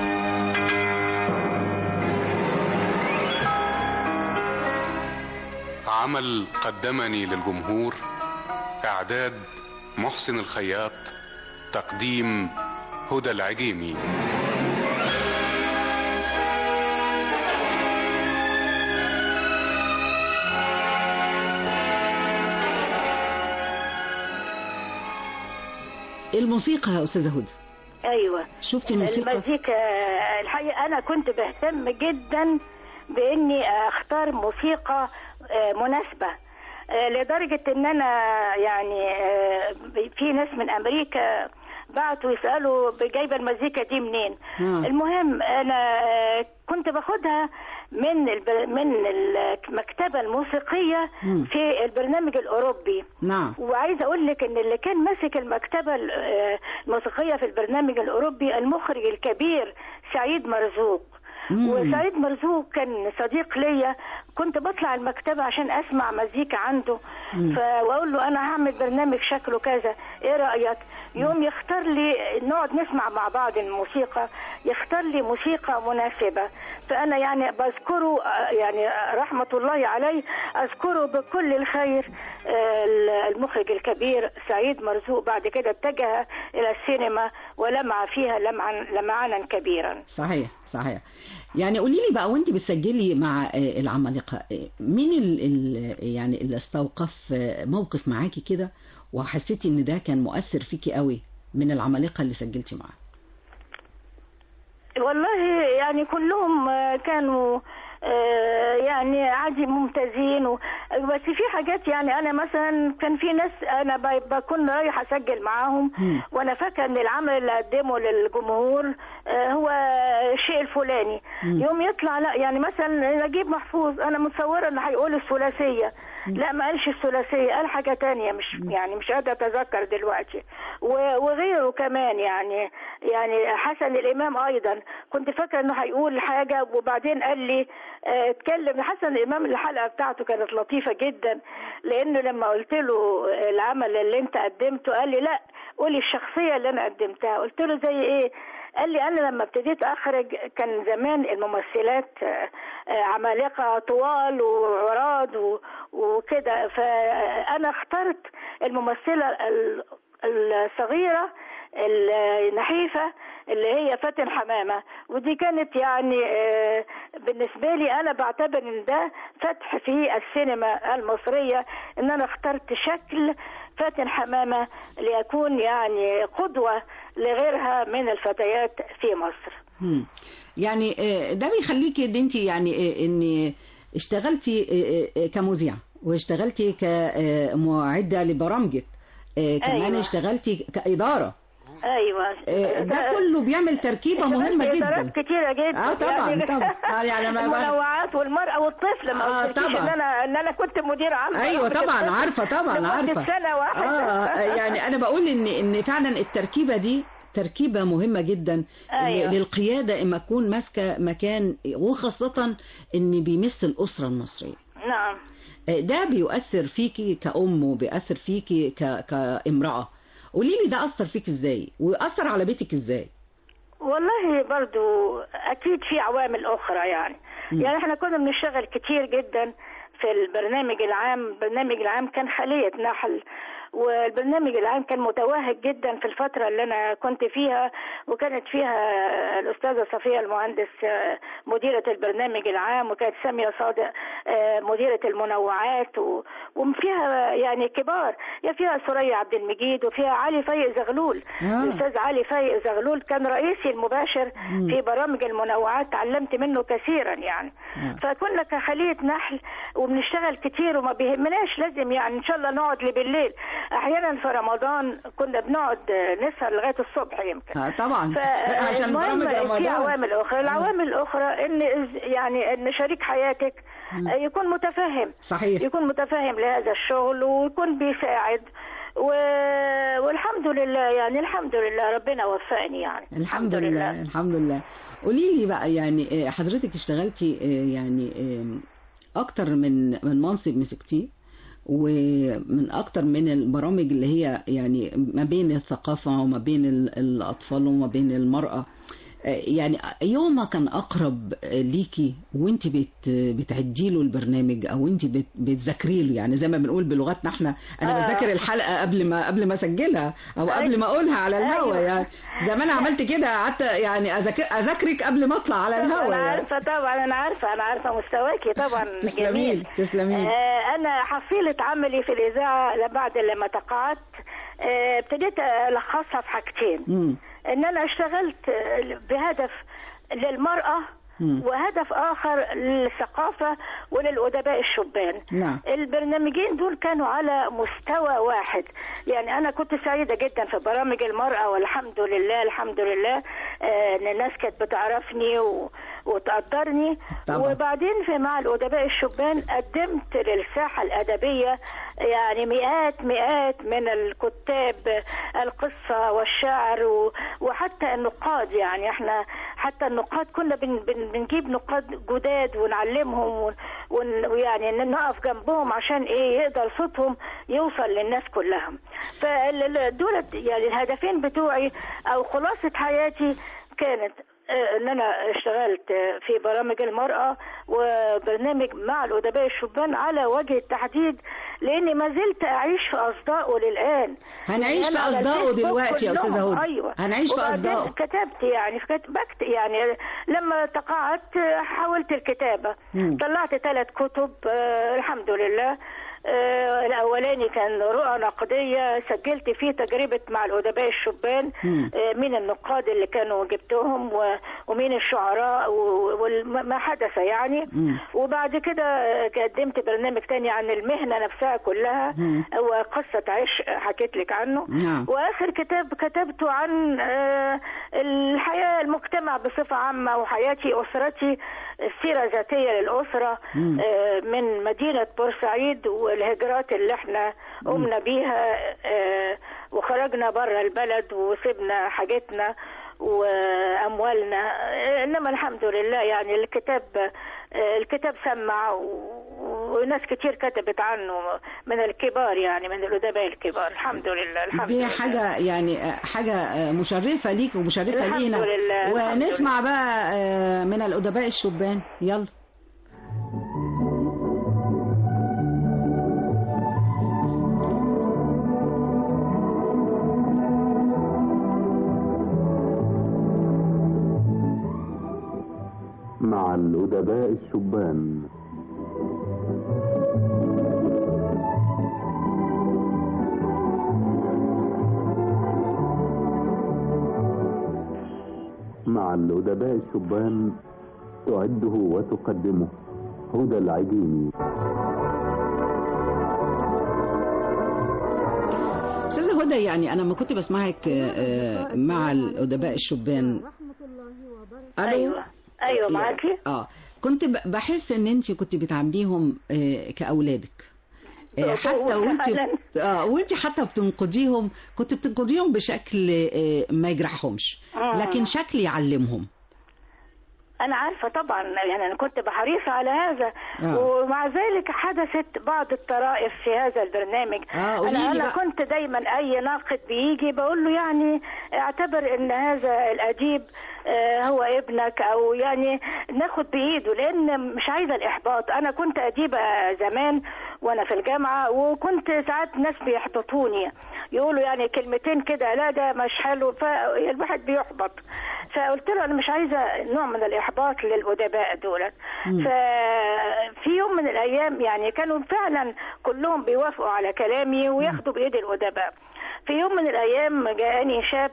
عمل قدمني للجمهور، إعداد محسن الخياط، تقديم هدى العجيمي. الموسيقى يا أستاذة هدى. أيوة، شفتي المزيكا الحقيقة أنا كنت بهتم جدا بإني أختار موسيقى مناسبة، لدرجة إن أنا يعني في ناس من أمريكا بعتوا يسألوا جايبة المزيكا دي منين. المهم أنا كنت باخدها من المكتبة الموسيقية في البرنامج الأوروبي. نعم. وعايزة أقول لك إن اللي كان ماسك المكتبة الموسيقية في البرنامج الأوروبي المخرج الكبير سعيد مرزوق. وسعيد مرزوق كان صديق ليا، كنت بطلع المكتبة عشان أسمع مزيكا عنده. وأقول له أنا هعمل برنامج شكله كذا، إيه رأيك؟ يوم يختار لي نقعد نسمع مع بعض الموسيقى، يختار لي موسيقى مناسبة. فأنا يعني بذكره، يعني رحمة الله عليه، أذكره بكل الخير المخرج الكبير سعيد مرزوق. بعد كده اتجه إلى السينما ولمع فيها لمعانا كبيرا. صحيح صحيح. يعني قولي لي بقى، وانت بتسجلي مع العمالقة، مين يعني اللي استوقف موقف معاكي كده وحسيتي ان ده كان مؤثر فيكي قوي من العمالقة اللي سجلتي معاه؟ والله يعني كلهم كانوا يعني عادي ممتازين بس في حاجات يعني انا مثلا كان في ناس انا بكون رايح اسجل معاهم وانا فاكره ان العمل اللي قدمه للجمهور هو الشيء الفلاني يوم يطلع لا يعني مثلا نجيب محفوظ انا متصوره انه هيقول الثلاثيه لا ما قالش الثلاثيه قال حاجه تانية مش قادره اتذكر دلوقتي وغيره كمان يعني حسن الامام ايضا كنت فاكره انه هيقول حاجه وبعدين قال لي اتكلم حسن الامام. الحلقه بتاعته كانت لطيفه جدا لانه لما قلت له العمل اللي انت قدمته قال لي لا قولي الشخصيه اللي انا قدمتها. قلت له زي ايه؟ قال لي انا لما ابتديت اخرج كان زمان الممثلات عمالقه طوال وعراض وكده فانا اخترت الممثله الصغيره النحيفه اللي هي فاتن حمامه ودي كانت يعني بالنسبه لي انا بعتبر ان ده فتح في السينما المصريه ان انا اخترت شكل فاتن حمامه ليكون يعني قدوه لغيرها من الفتيات في مصر. يعني ده بيخليكي ان انت يعني ان اشتغلتي كمذيعه واشتغلتي كمعده لبرامجك كمان أيوة. اشتغلتي كإدارة. ايوه ده كله بيعمل تركيبه مهمه جدا. ادارات كتيره جدا طبعا يعني طبعا يعني المنوعات والمراه والطفل ما قلتش ان انا كنت مدير عام. ايوه طبعا عارفه سنه واحده. يعني انا بقول ان فعلا التركيبه دي تركيبه مهمه جدا. أيوة. للقياده اما تكون ماسكه مكان وخاصه ان بيمس الاسره المصريه. نعم ده بيؤثر فيكي كأم وبيأثر فيكي كامرأة. قولي لي ده أثر فيك إزاي وأثر على بيتك إزاي؟ والله برضو أكيد في عوامل أخرى يعني إحنا كنا بنشتغل كتير جدا في البرنامج العام كان خلية نحل والبرنامج العام كان متوهج جدا في الفترة اللي أنا كنت فيها وكانت فيها الأستاذة صفية المهندس مديرة البرنامج العام وكانت سامية صادق مديرة المنوعات وفيها يعني كبار فيها سوريا عبد المجيد وفيها علي فايق زغلول. الأستاذ علي فايق زغلول كان رئيسي المباشر في برامج المنوعات تعلمت منه كثيرا يعني. فكنا كخلية نحل وبنشتغل كتير وما بيهمناش لازم يعني إن شاء الله نقعد لبالليل. احيانا في رمضان كنا بنقعد نسهر لغايه الصبح يمكن. طبعا عشان برامج رمضان. في عوامل اخرى العوامل الاخرى ان شريك حياتك يكون متفهم. صحيح. يكون متفهم لهذا الشغل ويكون بيساعد والحمد لله يعني الحمد لله ربنا وفقني يعني. الحمد لله. قولي لي بقى يعني حضرتك اشتغلتي يعني اكتر من منصب مسكتيه ومن أكتر من البرامج اللي هي يعني ما بين الثقافة وما بين الأطفال وما بين المرأة. يعني يوم كان أقرب ليكي وانت بتعدي له البرنامج أو انت بتذاكري له يعني زي ما بنقول بلغتنا احنا أنا بذاكر الحلقة قبل ما أسجلها أو قبل ما أقولها على الهوا يعني زمان عملت كده قعدت يعني أذاكرك قبل ما أطلع على الهوا. أنا عارفة طبعا أنا عارفة مستواكي طبعا. جميل. تسلمي. أنا حصيلة عملي في الإذاعة بعد لما تقاعدت ابتديت ألخصها في حاجتين. ان انا اشتغلت بهدف للمرأة وهدف اخر للثقافة وللأدباء الشبان. نعم. البرنامجين دول كانوا على مستوى واحد يعني انا كنت سعيدة جدا في برامج المرأة والحمد لله ان الناس كانت بتعرفني وتقدرني. طبعا. وبعدين مع الأدباء الشبان قدمت للساحة الأدبية يعني مئات من الكتاب القصة والشعر وحتى النقاد يعني احنا حتى النقاد كنا بنجيب نقاد جداد ونعلمهم ويعني نقف جنبهم عشان يقدر صوتهم يوصل للناس كلها. فدول يعني الهدفين بتوعي او خلاصة حياتي كانت ان انا اشتغلت في برامج المرأة وبرنامج مع الأدباء الشبان على وجه التحديد لاني ما زلت اعيش في اصدائه للآن. هنعيش في اصدائه دلوقتي يا استاذة هدى. ايوه هنعيش في اصدائه. كتبت يعني يعني لما تقاعدت حاولت الكتابة. طلعت 3 كتب الحمد لله الأولاني كان رؤى نقدية، سجلت فيه تجربة مع الأدباء الشبان، مين النقاد اللي كانوا جبتهم ومين الشعراء وما حدث يعني. وبعد كده قدمت برنامج تاني عن المهنة نفسها كلها، هو قصة عشق حكيت لك عنه. وآخر كتاب كتبته عن الحياة المجتمع بصفة عامة وحياتي أسرتي، السيرة الذاتية للأسرة من مدينة بورسعيد والهجرات اللي احنا قمنا بيها وخرجنا بره البلد وسبنا حاجتنا وأموالنا. إنما الحمد لله يعني الكتاب سمع وناس كتير كتبت عنه من الكبار، يعني من الأدباء الكبار. الحمد لله. الحمد دي لله. حاجة يعني حاجة مشرفة ليك ومشرفة الحمد لينا. لله. ونسمع بقى من الأدباء الشبان. يلا. مع الأدباء الشبان. مع الأدباء الشبان تعده وتقدمه هدى العجيمي. أستاذة هدى، يعني أنا لما كنت بسمعك مع الأدباء الشبان. أيوة معاكي. كنت بحس ان انت كنت بتعامليهم كأولادك، حتى وانت حتى بتنقديهم كنت بتنقديهم بشكل ما يجرحهمش، لكن شكل يعلمهم. أنا عارفة طبعا، يعني أنا كنت بحريصة على هذا. ومع ذلك حدثت بعض الطرائف في هذا البرنامج. أنا كنت دايما أي ناقد بيجي بقول له يعني اعتبر أن هذا الأديب هو ابنك، أو يعني ناخد بإيده، لأن مش عايزة الإحباط. أنا كنت أديبة زمان وأنا في الجامعة، وكنت ساعات ناس بيحبطوني يقولوا يعني كلمتين كده لا ده مش حلو، فالواحد بيحبط. فقلت له أنا مش عايزة نوع من الإحباط للأدباء دول. ففي يوم من الأيام يعني كانوا فعلا كلهم بيوافقوا على كلامي وياخدوا بإيد الأدباء. في يوم من الأيام جاءني شاب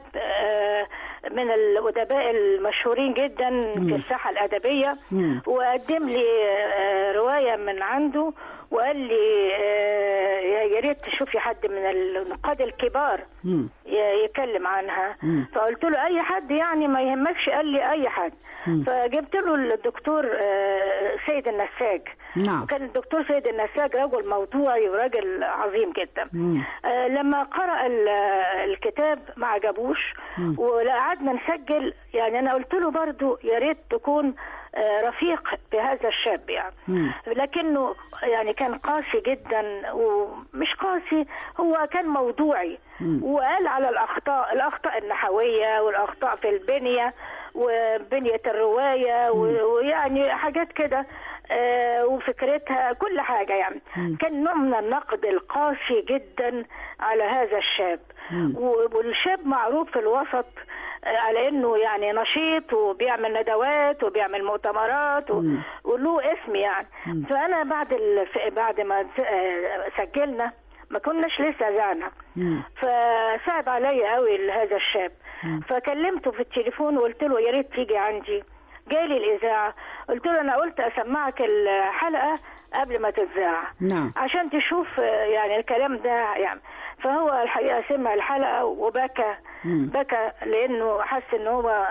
من الأدباء المشهورين جدا في الساحة الأدبية، وقدم لي رواية من عنده وقال لي يا ريت تشوفي حد من النقاد الكبار يتكلم عنها. فقلت له أي حد يعني ما يهمكش. قال لي أي حد. فجبت له الدكتور سيد النساج. كان الدكتور سيد النساج رجل موضوعي وراجل عظيم جدا. لما قرأ الكتاب ما عجبوش وقعدنا نسجل. يعني أنا قلت له برضو يا ريت تكون رفيق بهذا الشاب يعني. لكنه يعني كان قاسي جدا، ومش قاسي، هو كان موضوعي وقال على الأخطاء النحوية والأخطاء في البنية وبنية الرواية ويعني حاجات كده وفكرتها كل حاجة يعني. كان نوع من النقد القاسي جدا على هذا الشاب. والشاب معروف في الوسط على انه يعني نشيط وبيعمل ندوات وبيعمل مؤتمرات وله اسم يعني. فانا بعد ما سجلنا ما كناش لسه زعنا، فصعب عليا قوي هذا الشاب. فكلمته في التليفون وقلت له يا ريت تيجي عندي. جالي الإذاعة، قلت له أنا قلت أسمعك الحلقة قبل ما تتذاع عشان تشوف يعني الكلام ده يعني. فهو الحقيقة سمع الحلقة وبكى لأنه حس إنه هو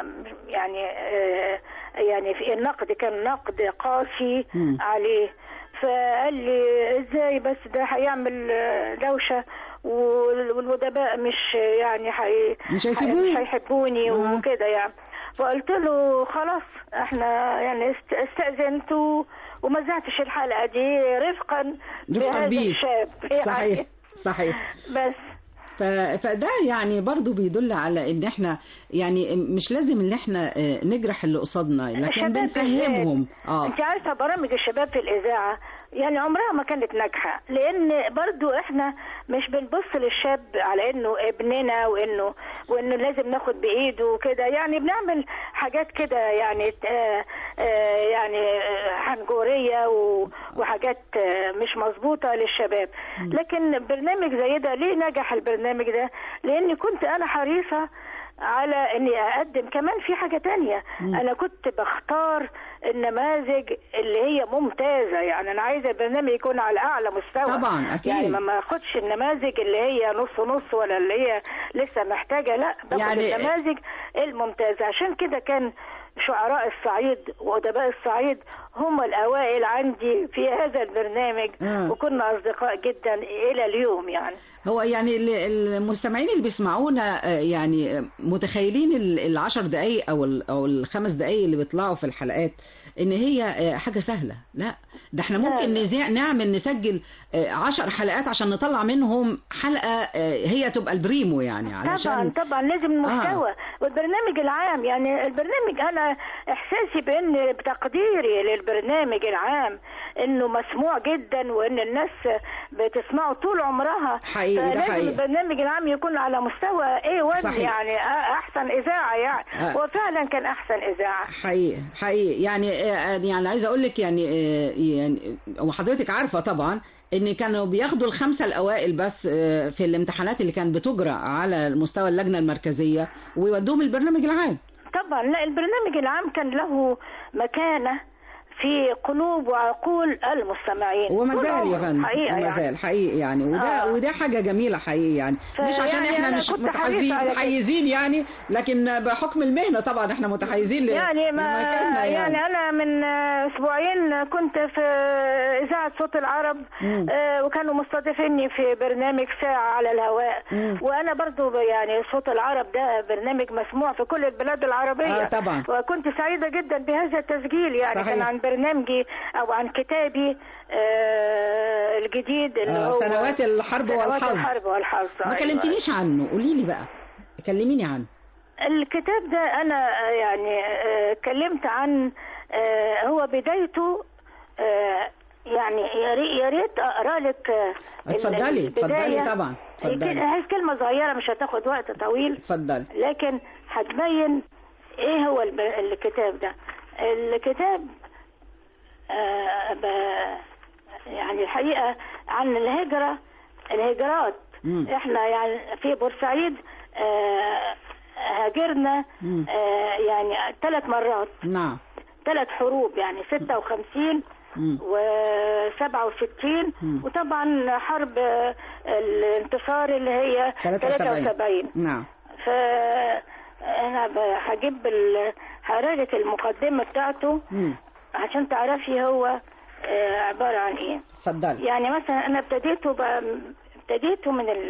يعني في النقد كان نقد قاسي عليه. فقال لي ازاي بس ده هيعمل دوشة والأدباء مش هيحبوني وكده يعني. فقلت له خلاص احنا يعني استأذنت وما زعتش الحلقة دي رفقا بهذا الشاب يعني. صحيح. بس فده يعني برضو بيدل على ان احنا يعني مش لازم ان احنا نجرح اللي قصادنا، لكن بنفهمهم. انت عارفة برامج الشباب في الإذاعة يعني عمرها ما كانت ناجحة، لان برضو احنا مش بنبص للشاب على انه ابننا وانه لازم ناخد بايده وكده. يعني بنعمل حاجات كده يعني يعني حنجورية وحاجات مش مظبوطة للشباب. لكن برنامج زي ده ليه نجح البرنامج ده؟ لأني كنت أنا حريصة على اني اقدم كمان في حاجة تانية. انا كنت بختار النماذج اللي هي ممتازة، يعني انا عايزة البرنامج يكون على اعلى مستوى طبعا اكيد، يعني ما اخدش النماذج اللي هي نص نص ولا اللي هي لسه محتاجة، لا باخد يعني النماذج الممتازة. عشان كده كان شعراء الصعيد وأدباء الصعيد هم الأوائل عندي في هذا البرنامج، وكنا أصدقاء جدا إلى اليوم. يعني هو يعني المستمعين اللي بيسمعونا يعني متخيلين ال10 دقايق أو ال5 دقايق اللي بيطلعوا في الحلقات إن هي حاجة سهلة. لا، ده احنا ممكن نسجل 10 حلقات عشان نطلع منهم حلقة هي تبقى البريمو يعني، علشان طبعا لازم المستوى والبرنامج العام. يعني البرنامج أنا إحساسي بأن بتقديري للبرنامج العام إنه مسموع جدا وإن الناس بتسمعه طول عمرها. حقيقي، ده حقيقي. البرنامج العام يكون على مستوى A1 يعني أحسن إذاعة يعني. وفعلا كان أحسن إذاعة حقيقي يعني عايزة أقول لك يعني وحضرتك عارفة طبعا ان كانوا بياخدوا ال5 الأوائل بس في الامتحانات اللي كانت بتجرى على مستوى اللجنة المركزية ويودوهم البرنامج العام. طبعا لا، البرنامج العام كان له مكانة في قلوب وعقول المستمعين وما زال يا فندم، وما زال حقيقي يعني. وده حاجة جميلة حقيقي يعني، مش عشان يعني احنا مش متحيزين يعني، لكن بحكم المهنة طبعا احنا متحيزين يعني يعني انا من اسبوعين كنت في اذاعة صوت العرب وكانوا مستضيفيني في برنامج ساعة على الهواء. وانا برضو يعني صوت العرب ده برنامج مسموع في كل البلاد العربية طبعا. وكنت سعيدة جدا بهذا التسجيل يعني. صحيح. كان عن برنامجي او عن كتابي الجديد اللي هو سنوات الحرب والحظ. ما كلمتنيش عنه، قولي لي بقى، كلميني عنه. الكتاب ده انا يعني اتكلمت عن هو بدايته يعني يا ريت اقرا لك. اتفضلي طبعا، عايز كلمه صغيره مش هتاخد وقت طويل. اتفضلي. لكن هتبين ايه هو الكتاب ده. الكتاب يعني الحقيقة عن الهجرات. احنا يعني في بورسعيد هاجرنا يعني 3 مرات. نعم. 3 حروب يعني 56 و67 وطبعا حرب الانتصار اللي هي 73. نعم. فأنا هجيب هقرالك المقدمة بتاعته عشان تعرفي هو عبارة عن ايه. اتفضلي. يعني مثلا انا ابتديته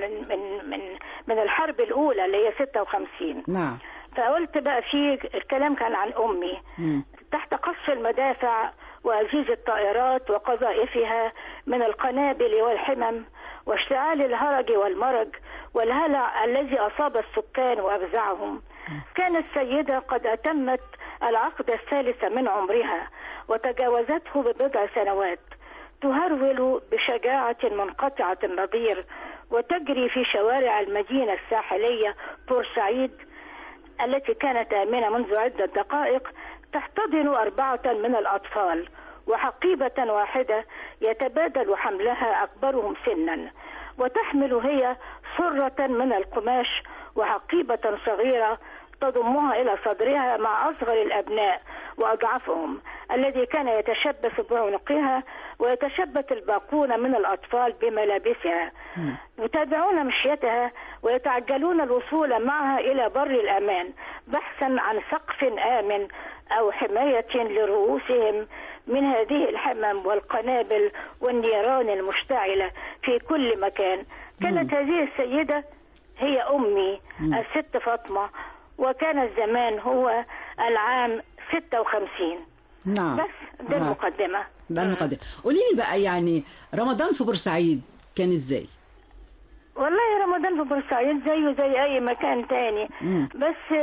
من الحرب الاولى اللي هي 56. نعم. فقلت بقى في الكلام كان عن امي تحت قصف المدافع وأجهزة الطائرات وقذائفها من القنابل والحمم واشتعال الهرج والمرج والهلع الذي أصاب السكان وأفزعهم. كانت السيدة قد أتمت العقد الثالث من عمرها وتجاوزته ببضع سنوات، تهرول بشجاعة منقطعة النظير وتجري في شوارع المدينة الساحلية بورسعيد التي كانت آمنة منذ عدة دقائق، تحتضن 4 من الأطفال وحقيبة واحدة يتبادل حملها أكبرهم سنا، وتحمل هي سرة من القماش وحقيبة صغيرة تضمها إلى صدرها مع أصغر الأبناء وأضعفهم الذي كان يتشبث بعنقها، ويتشبث الباقون من الأطفال بملابسها، يتابعون مشيتها ويتعجلون الوصول معها إلى بر الأمان بحثا عن سقف آمن أو حماية لرؤوسهم من هذه الحمم والقنابل والنيران المشتعلة في كل مكان. كانت هذه السيدة هي أمي الست فاطمة، وكان الزمان هو العام 56. نعم. بس ده المقدمة. ده المقدمة. قولي لي بقى يعني رمضان في بورسعيد كان ازاي؟ والله رمضان في بورسعيد زيه زي اي مكان تاني. بس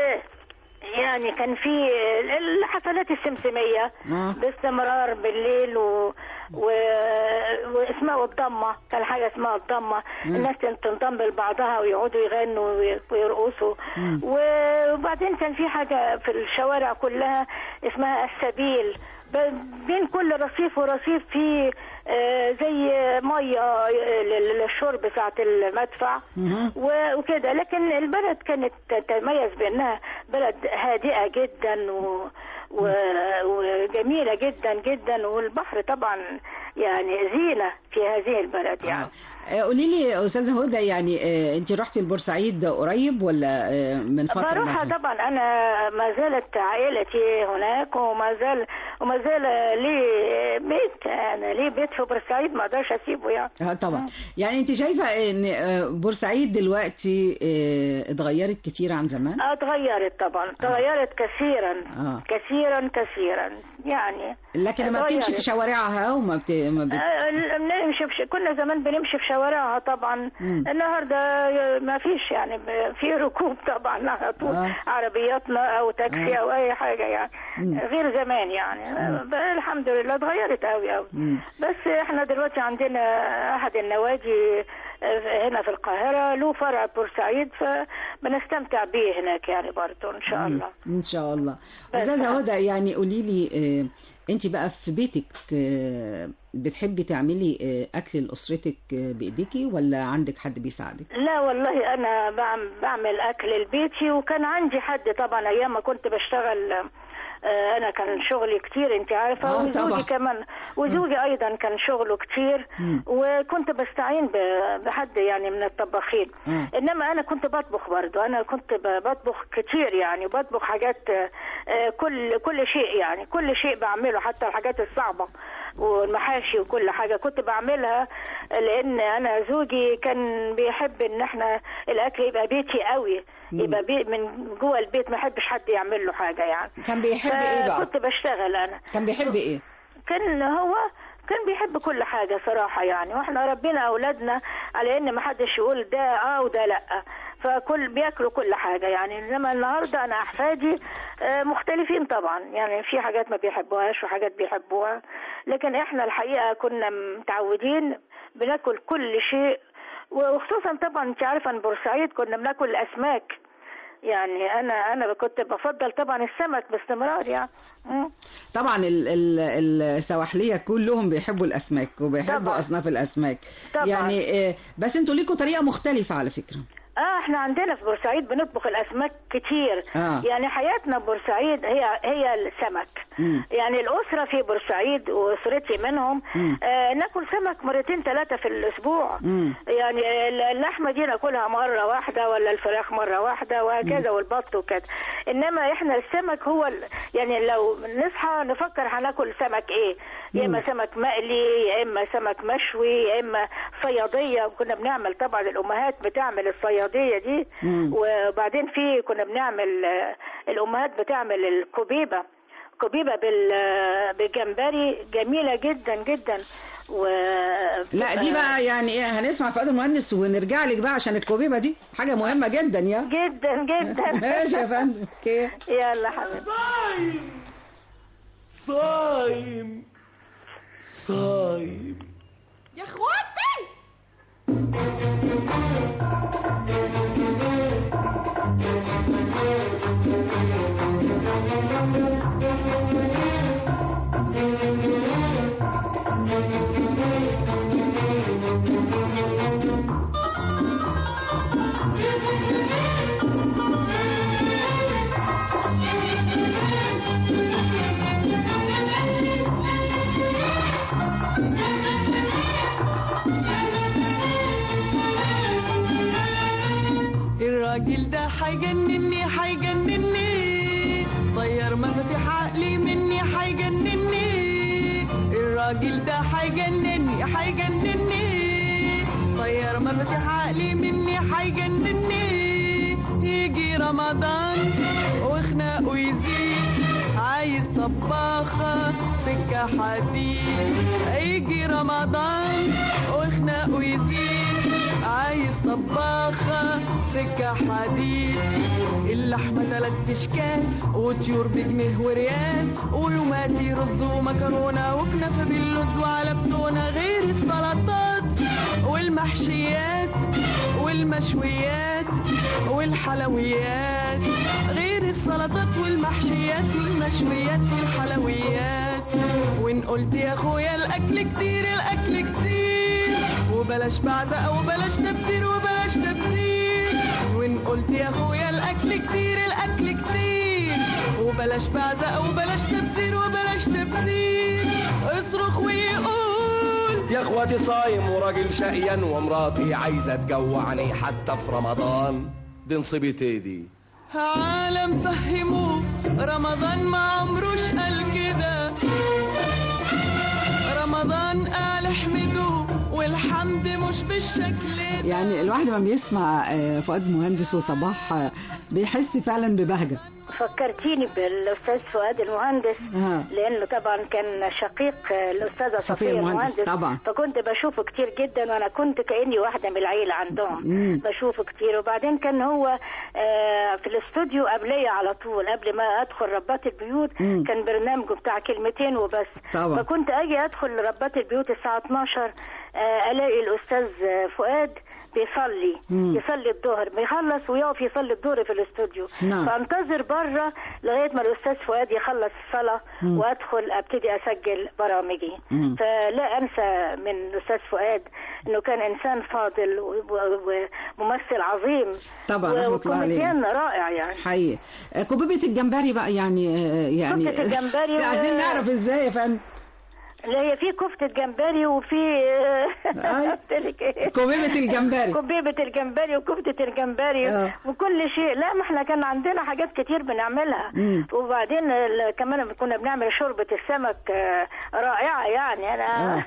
يعني كان في الحفلات السمسمية باستمرار بالليل واسمها الضمة، كان حاجة اسمها الضمة، الناس تنضم لبعضها ويقعدوا يغنوا ويرقصوا. وبعدين كان في حاجة في الشوارع كلها اسمها السبيل، بين كل رصيف ورصيف فيه زي ميه للشرب ساعه المدفع وكده. لكن البلد كانت تتميز بانها بلد هادئه جدا وجميله جدا جدا، والبحر طبعا يعني زينه في هذه البلد يعني. قولي لي استاذه هدى، يعني انت رحتي البورسعيد قريب ولا من فتره؟ بروحها طبعا، انا ما زالت عائلتي هناك وما زال لي بيت، انا لي بيت في بورسعيد ما اقدرش اسيبه يعني. طبعا. يعني انت شايفه ان بورسعيد دلوقتي اتغيرت كتير عن زمان؟ اتغيرت طبعا، اتغيرت كثيرا كثيرا يعني. لكن ما بتمشي في شوارعها وما بنمشي كنا زمان بنمشي في شوارعها طبعا. النهارده ما فيش يعني، في ركوب طبعا على طول عربياتنا او تاكسي او اي حاجه يعني، غير زمان يعني. الحمد لله اتغيرت قوي. بس احنا دلوقتي عندنا احد النوادي هنا في القاهرة له فرع بورسعيد، فبنستمتع بيه هناك يعني برضه ان شاء الله. ان شاء الله. استاذه هدى، يعني قولي لي انت بقى في بيتك بتحبي تعملي اكل لاسرتك بايديكي ولا عندك حد بيساعدك؟ لا والله انا بعمل اكل لبيتي، وكان عندي حد طبعا ايام ما كنت بشتغل. انا كان شغلي كتير انت عارفه، وزوجي كمان، وزوجي ايضا كان شغله كتير، وكنت بستعين بحد يعني من الطباخين. انما انا كنت بطبخ برضه، انا كنت بطبخ كتير يعني، بطبخ حاجات كل شيء يعني، كل شيء بعمله، حتى الحاجات الصعبه والمحاشي وكل حاجه كنت بعملها، لان انا زوجي كان بيحب ان احنا الاكل يبقى بيتي قوي، يبقى من جوه البيت، ما يحبش حد يعمل له حاجه يعني. كان بيحب ايه بقى؟ كنت بشتغل انا. كان بيحب ايه؟ كان بيحب كل حاجه صراحه يعني، واحنا ربينا اولادنا على ان ما حدش يقول ده وده لا، فكل بياكلوا كل حاجه يعني. انما النهارده انا احفادي مختلفين طبعا يعني، في حاجات ما بيحبوهاش وحاجات بيحبوها، لكن احنا الحقيقه كنا متعودين بناكل كل شيء، وخصوصا طبعا انت عارفه ان بورسعيد كنا بناكل الاسماك يعني. انا كنت بفضل طبعا السمك باستمرار يعني. طبعا السواحليه كلهم بيحبوا الاسماك وبيحبوا طبعا اصناف الاسماك طبعا. يعني بس انتوا ليكوا طريقه مختلفه على فكره. احنا عندنا في بورسعيد بنطبخ الاسماك كتير. يعني حياتنا بورسعيد هي السمك. يعني الاسره في بورسعيد واسرتي منهم ناكل سمك مرتين 3 في الاسبوع. يعني اللحمه دي ناكلها مره واحده، ولا الفراخ مره واحده، وهكذا، والبط وكده. انما احنا السمك هو يعني لو نصحى نفكر هناكل سمك ايه، يا اما سمك مقلي، يا اما سمك مشوي، يا اما صياديه. وكنا بنعمل طبعا، الامهات بتعمل الصياديه دي. وبعدين كنا بنعمل الامهات بتعمل الكبيبه بالجمبري، جميله جدا جدا. لا دي بقى يعني ايه، هنسمع فؤاد المهندس ونرجع لك بقى عشان الكبيبه دي حاجه مهمه جدا يا جدا جدا. ماشي يا فندم. يلا حبيبي. صايم يا اخواتي. الراجل ده هيجنني طير مفاتيح عقلي مني هيجنني. الراجل ده هيجنني طير مفاتيح عقلي مني هيجنني. يجي رمضان وخناقه يزيد، عايز طباخة سكة حديد. يجي رمضان وخناقه يزيد، عايز طباخة سكة حديد. اللحمة 3 أشكال وطيور بجنيه وريال، ولوماتي رز ومكرونة وكنافة باللوز وعلى بتونة، غير السلطات والمحشيات والمشويات والحلويات، غير السلطات والمحشيات والمشويات والحلويات. قلت يا اخويا الاكل كتير الاكل كتير وبلاش بعزق وبلاش تبذير وبلاش تبذير. وان قلت يا اخويا الاكل كتير الاكل كتير وبلاش بعزق وبلاش تبذير وبلاش تبذير. اصرخ ويقول يا اخواتي صايم وراجل شقيان ومراتي عايزه تجوعني حتى في رمضان. دي نصيبتي دي. عالم فهموه رمضان ما عمروش قال كده. رمضان قال احمدوه والحمد مش بالشكل ده. يعني الواحد ما بيسمع فؤاد مهندس وصباح بيحس فعلا ببهجة. فكرتيني بالاستاذ فؤاد المهندس لانه طبعا كان شقيق الاستاذه صفيه المهندس طبعا. فكنت بشوفه كتير جدا وانا كنت كاني واحده من العيله عندهم. بشوفه كتير. وبعدين كان هو في الاستوديو قبليه على طول قبل ما ادخل ربات البيوت كان برنامجه بتاع كلمتين وبس طبعا. فكنت اجي ادخل ربات البيوت الساعه 12 الاقي الاستاذ فؤاد يصلي الظهر بيخلص ويقف يصلي الظهر في الاستوديو. فانتظر بره لغايه ما الاستاذ فؤاد يخلص الصلاه وادخل ابتدي اسجل برامجي. فلا انسى من الاستاذ فؤاد انه كان انسان فاضل وممثل عظيم طبعا وكوميديان رائع يعني حقيقي. كوبيبه الجمبري بقى يعني كوبيبه الجمبري عايزين نعرف ازاي يا فندم. لا هي في كفتة جمبري وفي كوبيبة الجمبري وكفتة الجمبري وكل شيء. لا ما احنا كان عندنا حاجات كتير بنعملها. وبعدين كمان كنا بنعمل شوربة السمك رائعة يعني انا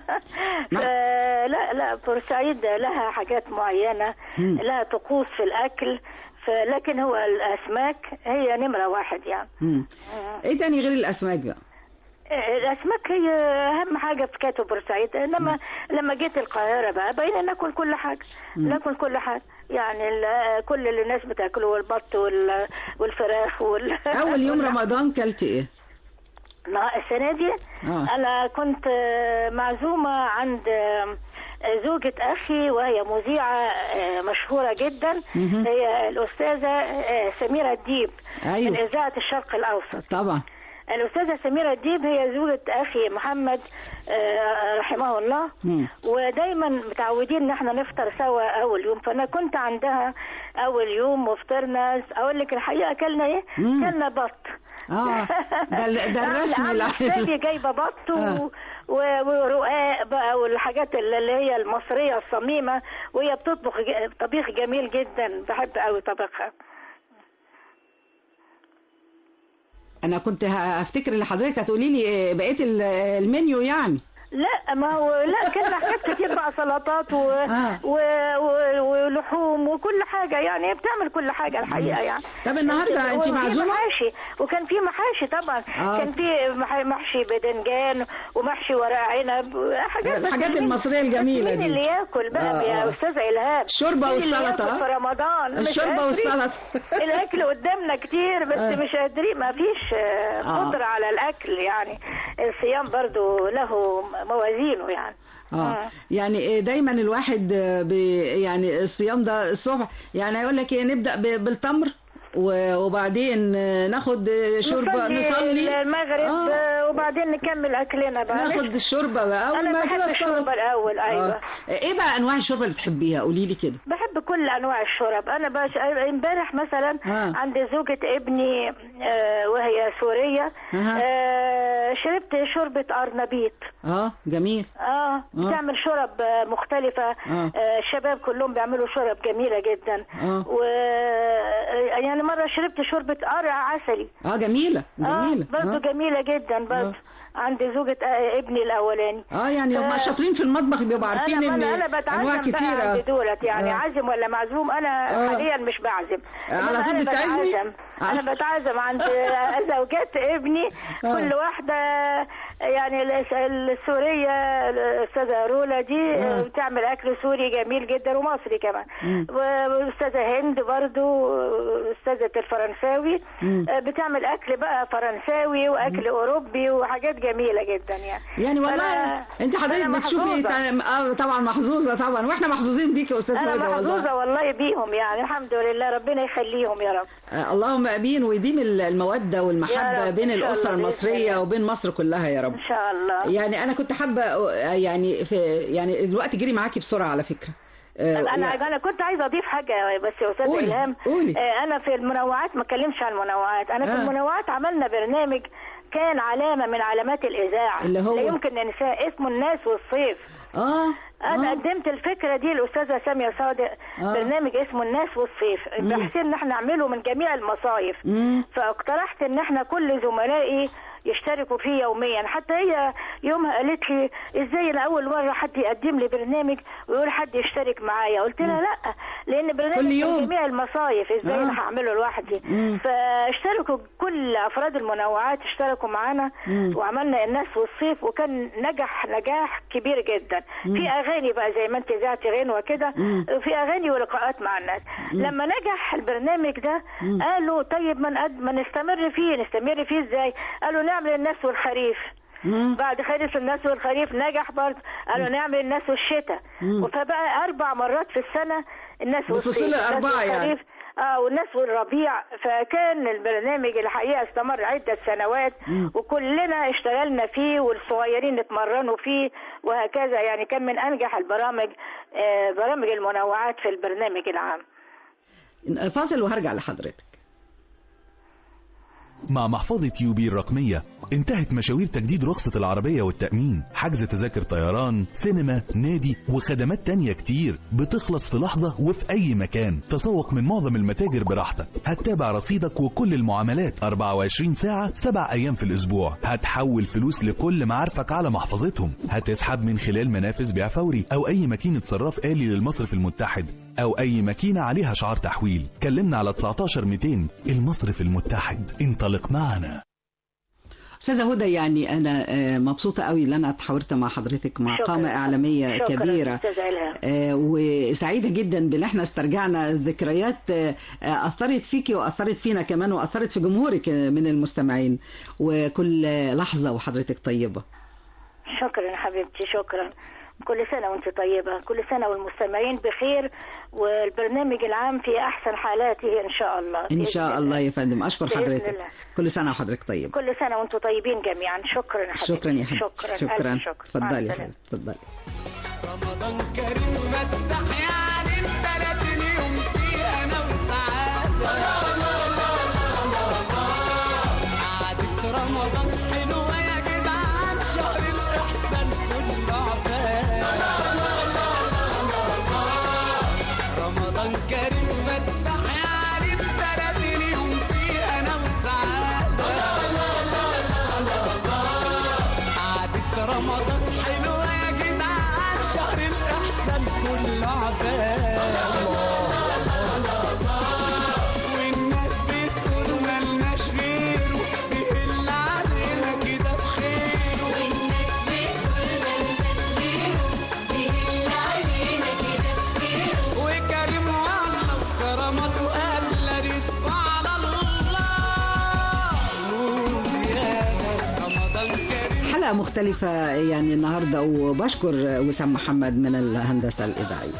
لا بورسعيد لها حاجات معينة لها طقوس في الاكل لكن هو الاسماك هي نمرة واحد يعني. ايه تاني غير الاسماك بقى؟ الاسماك هي اهم حاجه في كاتو بورسعيد. انما لما جيت القاهره بقى بقينا ناكل كل حاجه. ناكل كل حاجه يعني كل اللي الناس بتاكله والبط والفراخ اول يوم رمضان كلت ايه؟ السنه دي انا كنت معزومه عند زوجة أخي وهي مذيعة مشهورة جدا. هي الأستاذة سميرة الديب من إذاعة الشرق الأوسط. طبعا الأستاذة سميرة الديب هي زوجة أخي محمد رحمه الله. ودايما متعودين إن احنا نفطر سوا أول يوم. فأنا كنت عندها أول يوم وفطرنا. أقول لك الحقيقة أكلنا إيه؟ أكلنا بط. ده الرسم اللي جايبة بط ورقاق بقى والحاجات اللي هي المصرية الصميمة. وهي بتطبخ طبيخ جميل جدا بحب قوي طبخها. انا كنت هفتكر ان حضرتك هتقولي لي بقيه المنيو يعني. لا ما هو لا كان حاجات كتير بقى سلطات ولحوم وكل حاجه يعني بتعمل كل حاجه الحقيقه يعني. طب النهارده انت معزومه؟ وكان في محاشي طبعا. كان في محشي بدنجان ومحشي ورق عنب الحاجات المصريه الجميله دي. مين اللي ياكل بقى يا استاذ الهام؟ الشوربه والسلطه في رمضان. الشوربه والسلطه الاكل قدامنا كتير بس مش قادرين ما فيش قدره على الاكل يعني. الصيام برضو له موازينه يعني. يعني دايما الواحد يعني الصيام ده الصبح يعني يقول لك نبدا بالتمر وبعدين ناخد شوربه نصلي المغرب وبعدين نكمل اكلنا بقى. ناخد الشوربه بقى انا بحب الشوربه الاول. ايوه. ايه بقى انواع الشوربه اللي بتحبيها؟ قولي لي كده. بحب كل انواع الشورب. انا امبارح مثلا عند زوجة ابني وهي سوريه شربت شوربه ارنبيط. جميل. بتعمل شورب مختلفه. الشباب كلهم بيعملوا شورب جميله جدا. يعني مرة شربت شوربة قرع عسلي. جميلة برضو جميلة جدا برضو. عند زوجة ابني الأولاني. يعني هم شاطرين في المطبخ بيبقوا عارفين ان انواع كتيرة. عند دولت يعني عازم ولا معزوم. أنا حاليا مش بعزم. على طول بتعزمي؟ أنا بتعزم عند زوجات ابني كل واحدة يعني. السورية الأستاذة رولا دي بتعمل أكل سوري جميل جدا ومصري كمان. والأستاذة هند برضو أستاذة الفرنساوي بتعمل أكل بقى فرنساوي وأكل أوروبي وحاجات جميلة جدا يعني والله أنت حضرتك بتشوفي طبعا محظوظة طبعا وإحنا محظوظين بيك يا أستاذة. أنا محظوظة والله بيهم يعني الحمد لله ربنا يخليهم يا رب. اللهم أمين ويديم المودة والمحبة بين الأسرة المصرية وبين مصر كلها يا رب. رب. ان شاء الله. يعني انا كنت حابه يعني الوقت جري معاكي بسرعه على فكره. انا كنت عايزه اضيف حاجه بس يا استاذ الهام. انا في المنوعات ما اتكلمش عن المنوعات. انا في المنوعات عملنا برنامج كان علامه من علامات الاذاعه اللي هو لا يمكن ننساه، اسمه الناس والصيف. انا قدمت الفكره دي للاستاذه ساميه صادق. برنامج اسمه الناس والصيف، بحيث ان احنا نعمله من جميع المصايف. فاقترحت ان احنا كل زملائي يشتركوا فيه يوميا. حتى هي يومها قالت لي ازاي انا اول مره حد يقدم لي برنامج ويقول حد يشترك معايا. قلت لها لا، لان برنامج من جميع المصايف ازاي انا هعمله لوحدي. فاشتركوا كل افراد المنوعات اشتركوا معانا وعملنا الناس والصيف، وكان نجاح كبير جدا. في اغاني بقى زي ما انت ذاتي غنوه كده، وفي اغاني ولقاءات مع الناس. لما نجح البرنامج ده قالوا طيب ما نستمر فيه ازاي؟ قالوا نعمل الناس والخريف. بعد خلص الناس والخريف نجح برضه، قالوا نعمل الناس والشتاء. فبقى 4 مرات في السنه الناس والصيف، الفصول 4 يعني. والناس والربيع. فكان البرنامج الحقيقه استمر عده سنوات وكلنا اشتغلنا فيه والصغيرين اتمرنوا فيه وهكذا. يعني كان من انجح البرامج برامج المنوعات في البرنامج العام. فاصل وهرجع لحضرتك. مع محفظة يوبي الرقمية انتهت مشاوير تجديد رخصة العربية والتأمين، حجز تذاكر طيران، سينما، نادي وخدمات تانية كتير بتخلص في لحظة وفي أي مكان. تسوق من معظم المتاجر براحتك، هتتابع رصيدك وكل المعاملات 24 ساعة 7 أيام في الأسبوع. هتحول فلوس لكل معارفك على محفظتهم، هتسحب من خلال منافذ بيع فوري أو أي ماكينة صراف آلي للمصرف المتحد أو أي ماكينة عليها شعار تحويل. كلمنا على 19200. المصرف المتحد، انطلق معنا. أستاذة هدى، يعني أنا مبسوطة قوي إن أنا اتحاورت مع حضرتك مع قامة إعلامية كبيرة، وسعيدة جدا بأن احنا استرجعنا ذكريات أثرت فيكي وأثرت فينا كمان وأثرت في جمهورك من المستمعين، وكل لحظة وحضرتك طيبة. شكرا يا حبيبتي، شكرا. كل سنة وانت طيبة، كل سنة والمستمعين بخير، والبرنامج العام في أحسن حالاته إن شاء الله. إن شاء الله يا فندم. أشكر حضرتك. كل سنة وحضرتك طيب. كل سنة وانتم طيبين جميعا. شكرا يا حبيبتي. شكرا يا حبيبتي. شكرا. اتفضلي يا حبيبتي، اتفضلي. رمضان كريم مفتح يا عليم 30 يوم فيه أنا وسعادة. قعدة رمضان حلوة يا جدعان، شهر الإحسان كله عباد. رمضان كريم مفتح يا عليم 30 يوم فيه أنا وسعادة. قعدة رمضان حلوة يا جدعان، شهر الإحسان كله عباد. والناس بتقول ملناش غيره، بيهل علينا كده بخيره. والناس بتقول ملناش غيره، بيهل علينا كده بخيره. وكريم والله وكرمته قال رزقه على الله. رمضان كريم. حلقة مختلفة يعني النهاردة، وبشكر وسام محمد من الهندسة الإذاعية.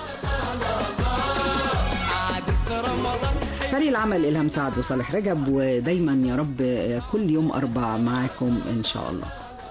فريق العمل إلهام سعد وصالح رجب، ودايما يا رب كل يوم 4 معاكم إن شاء الله.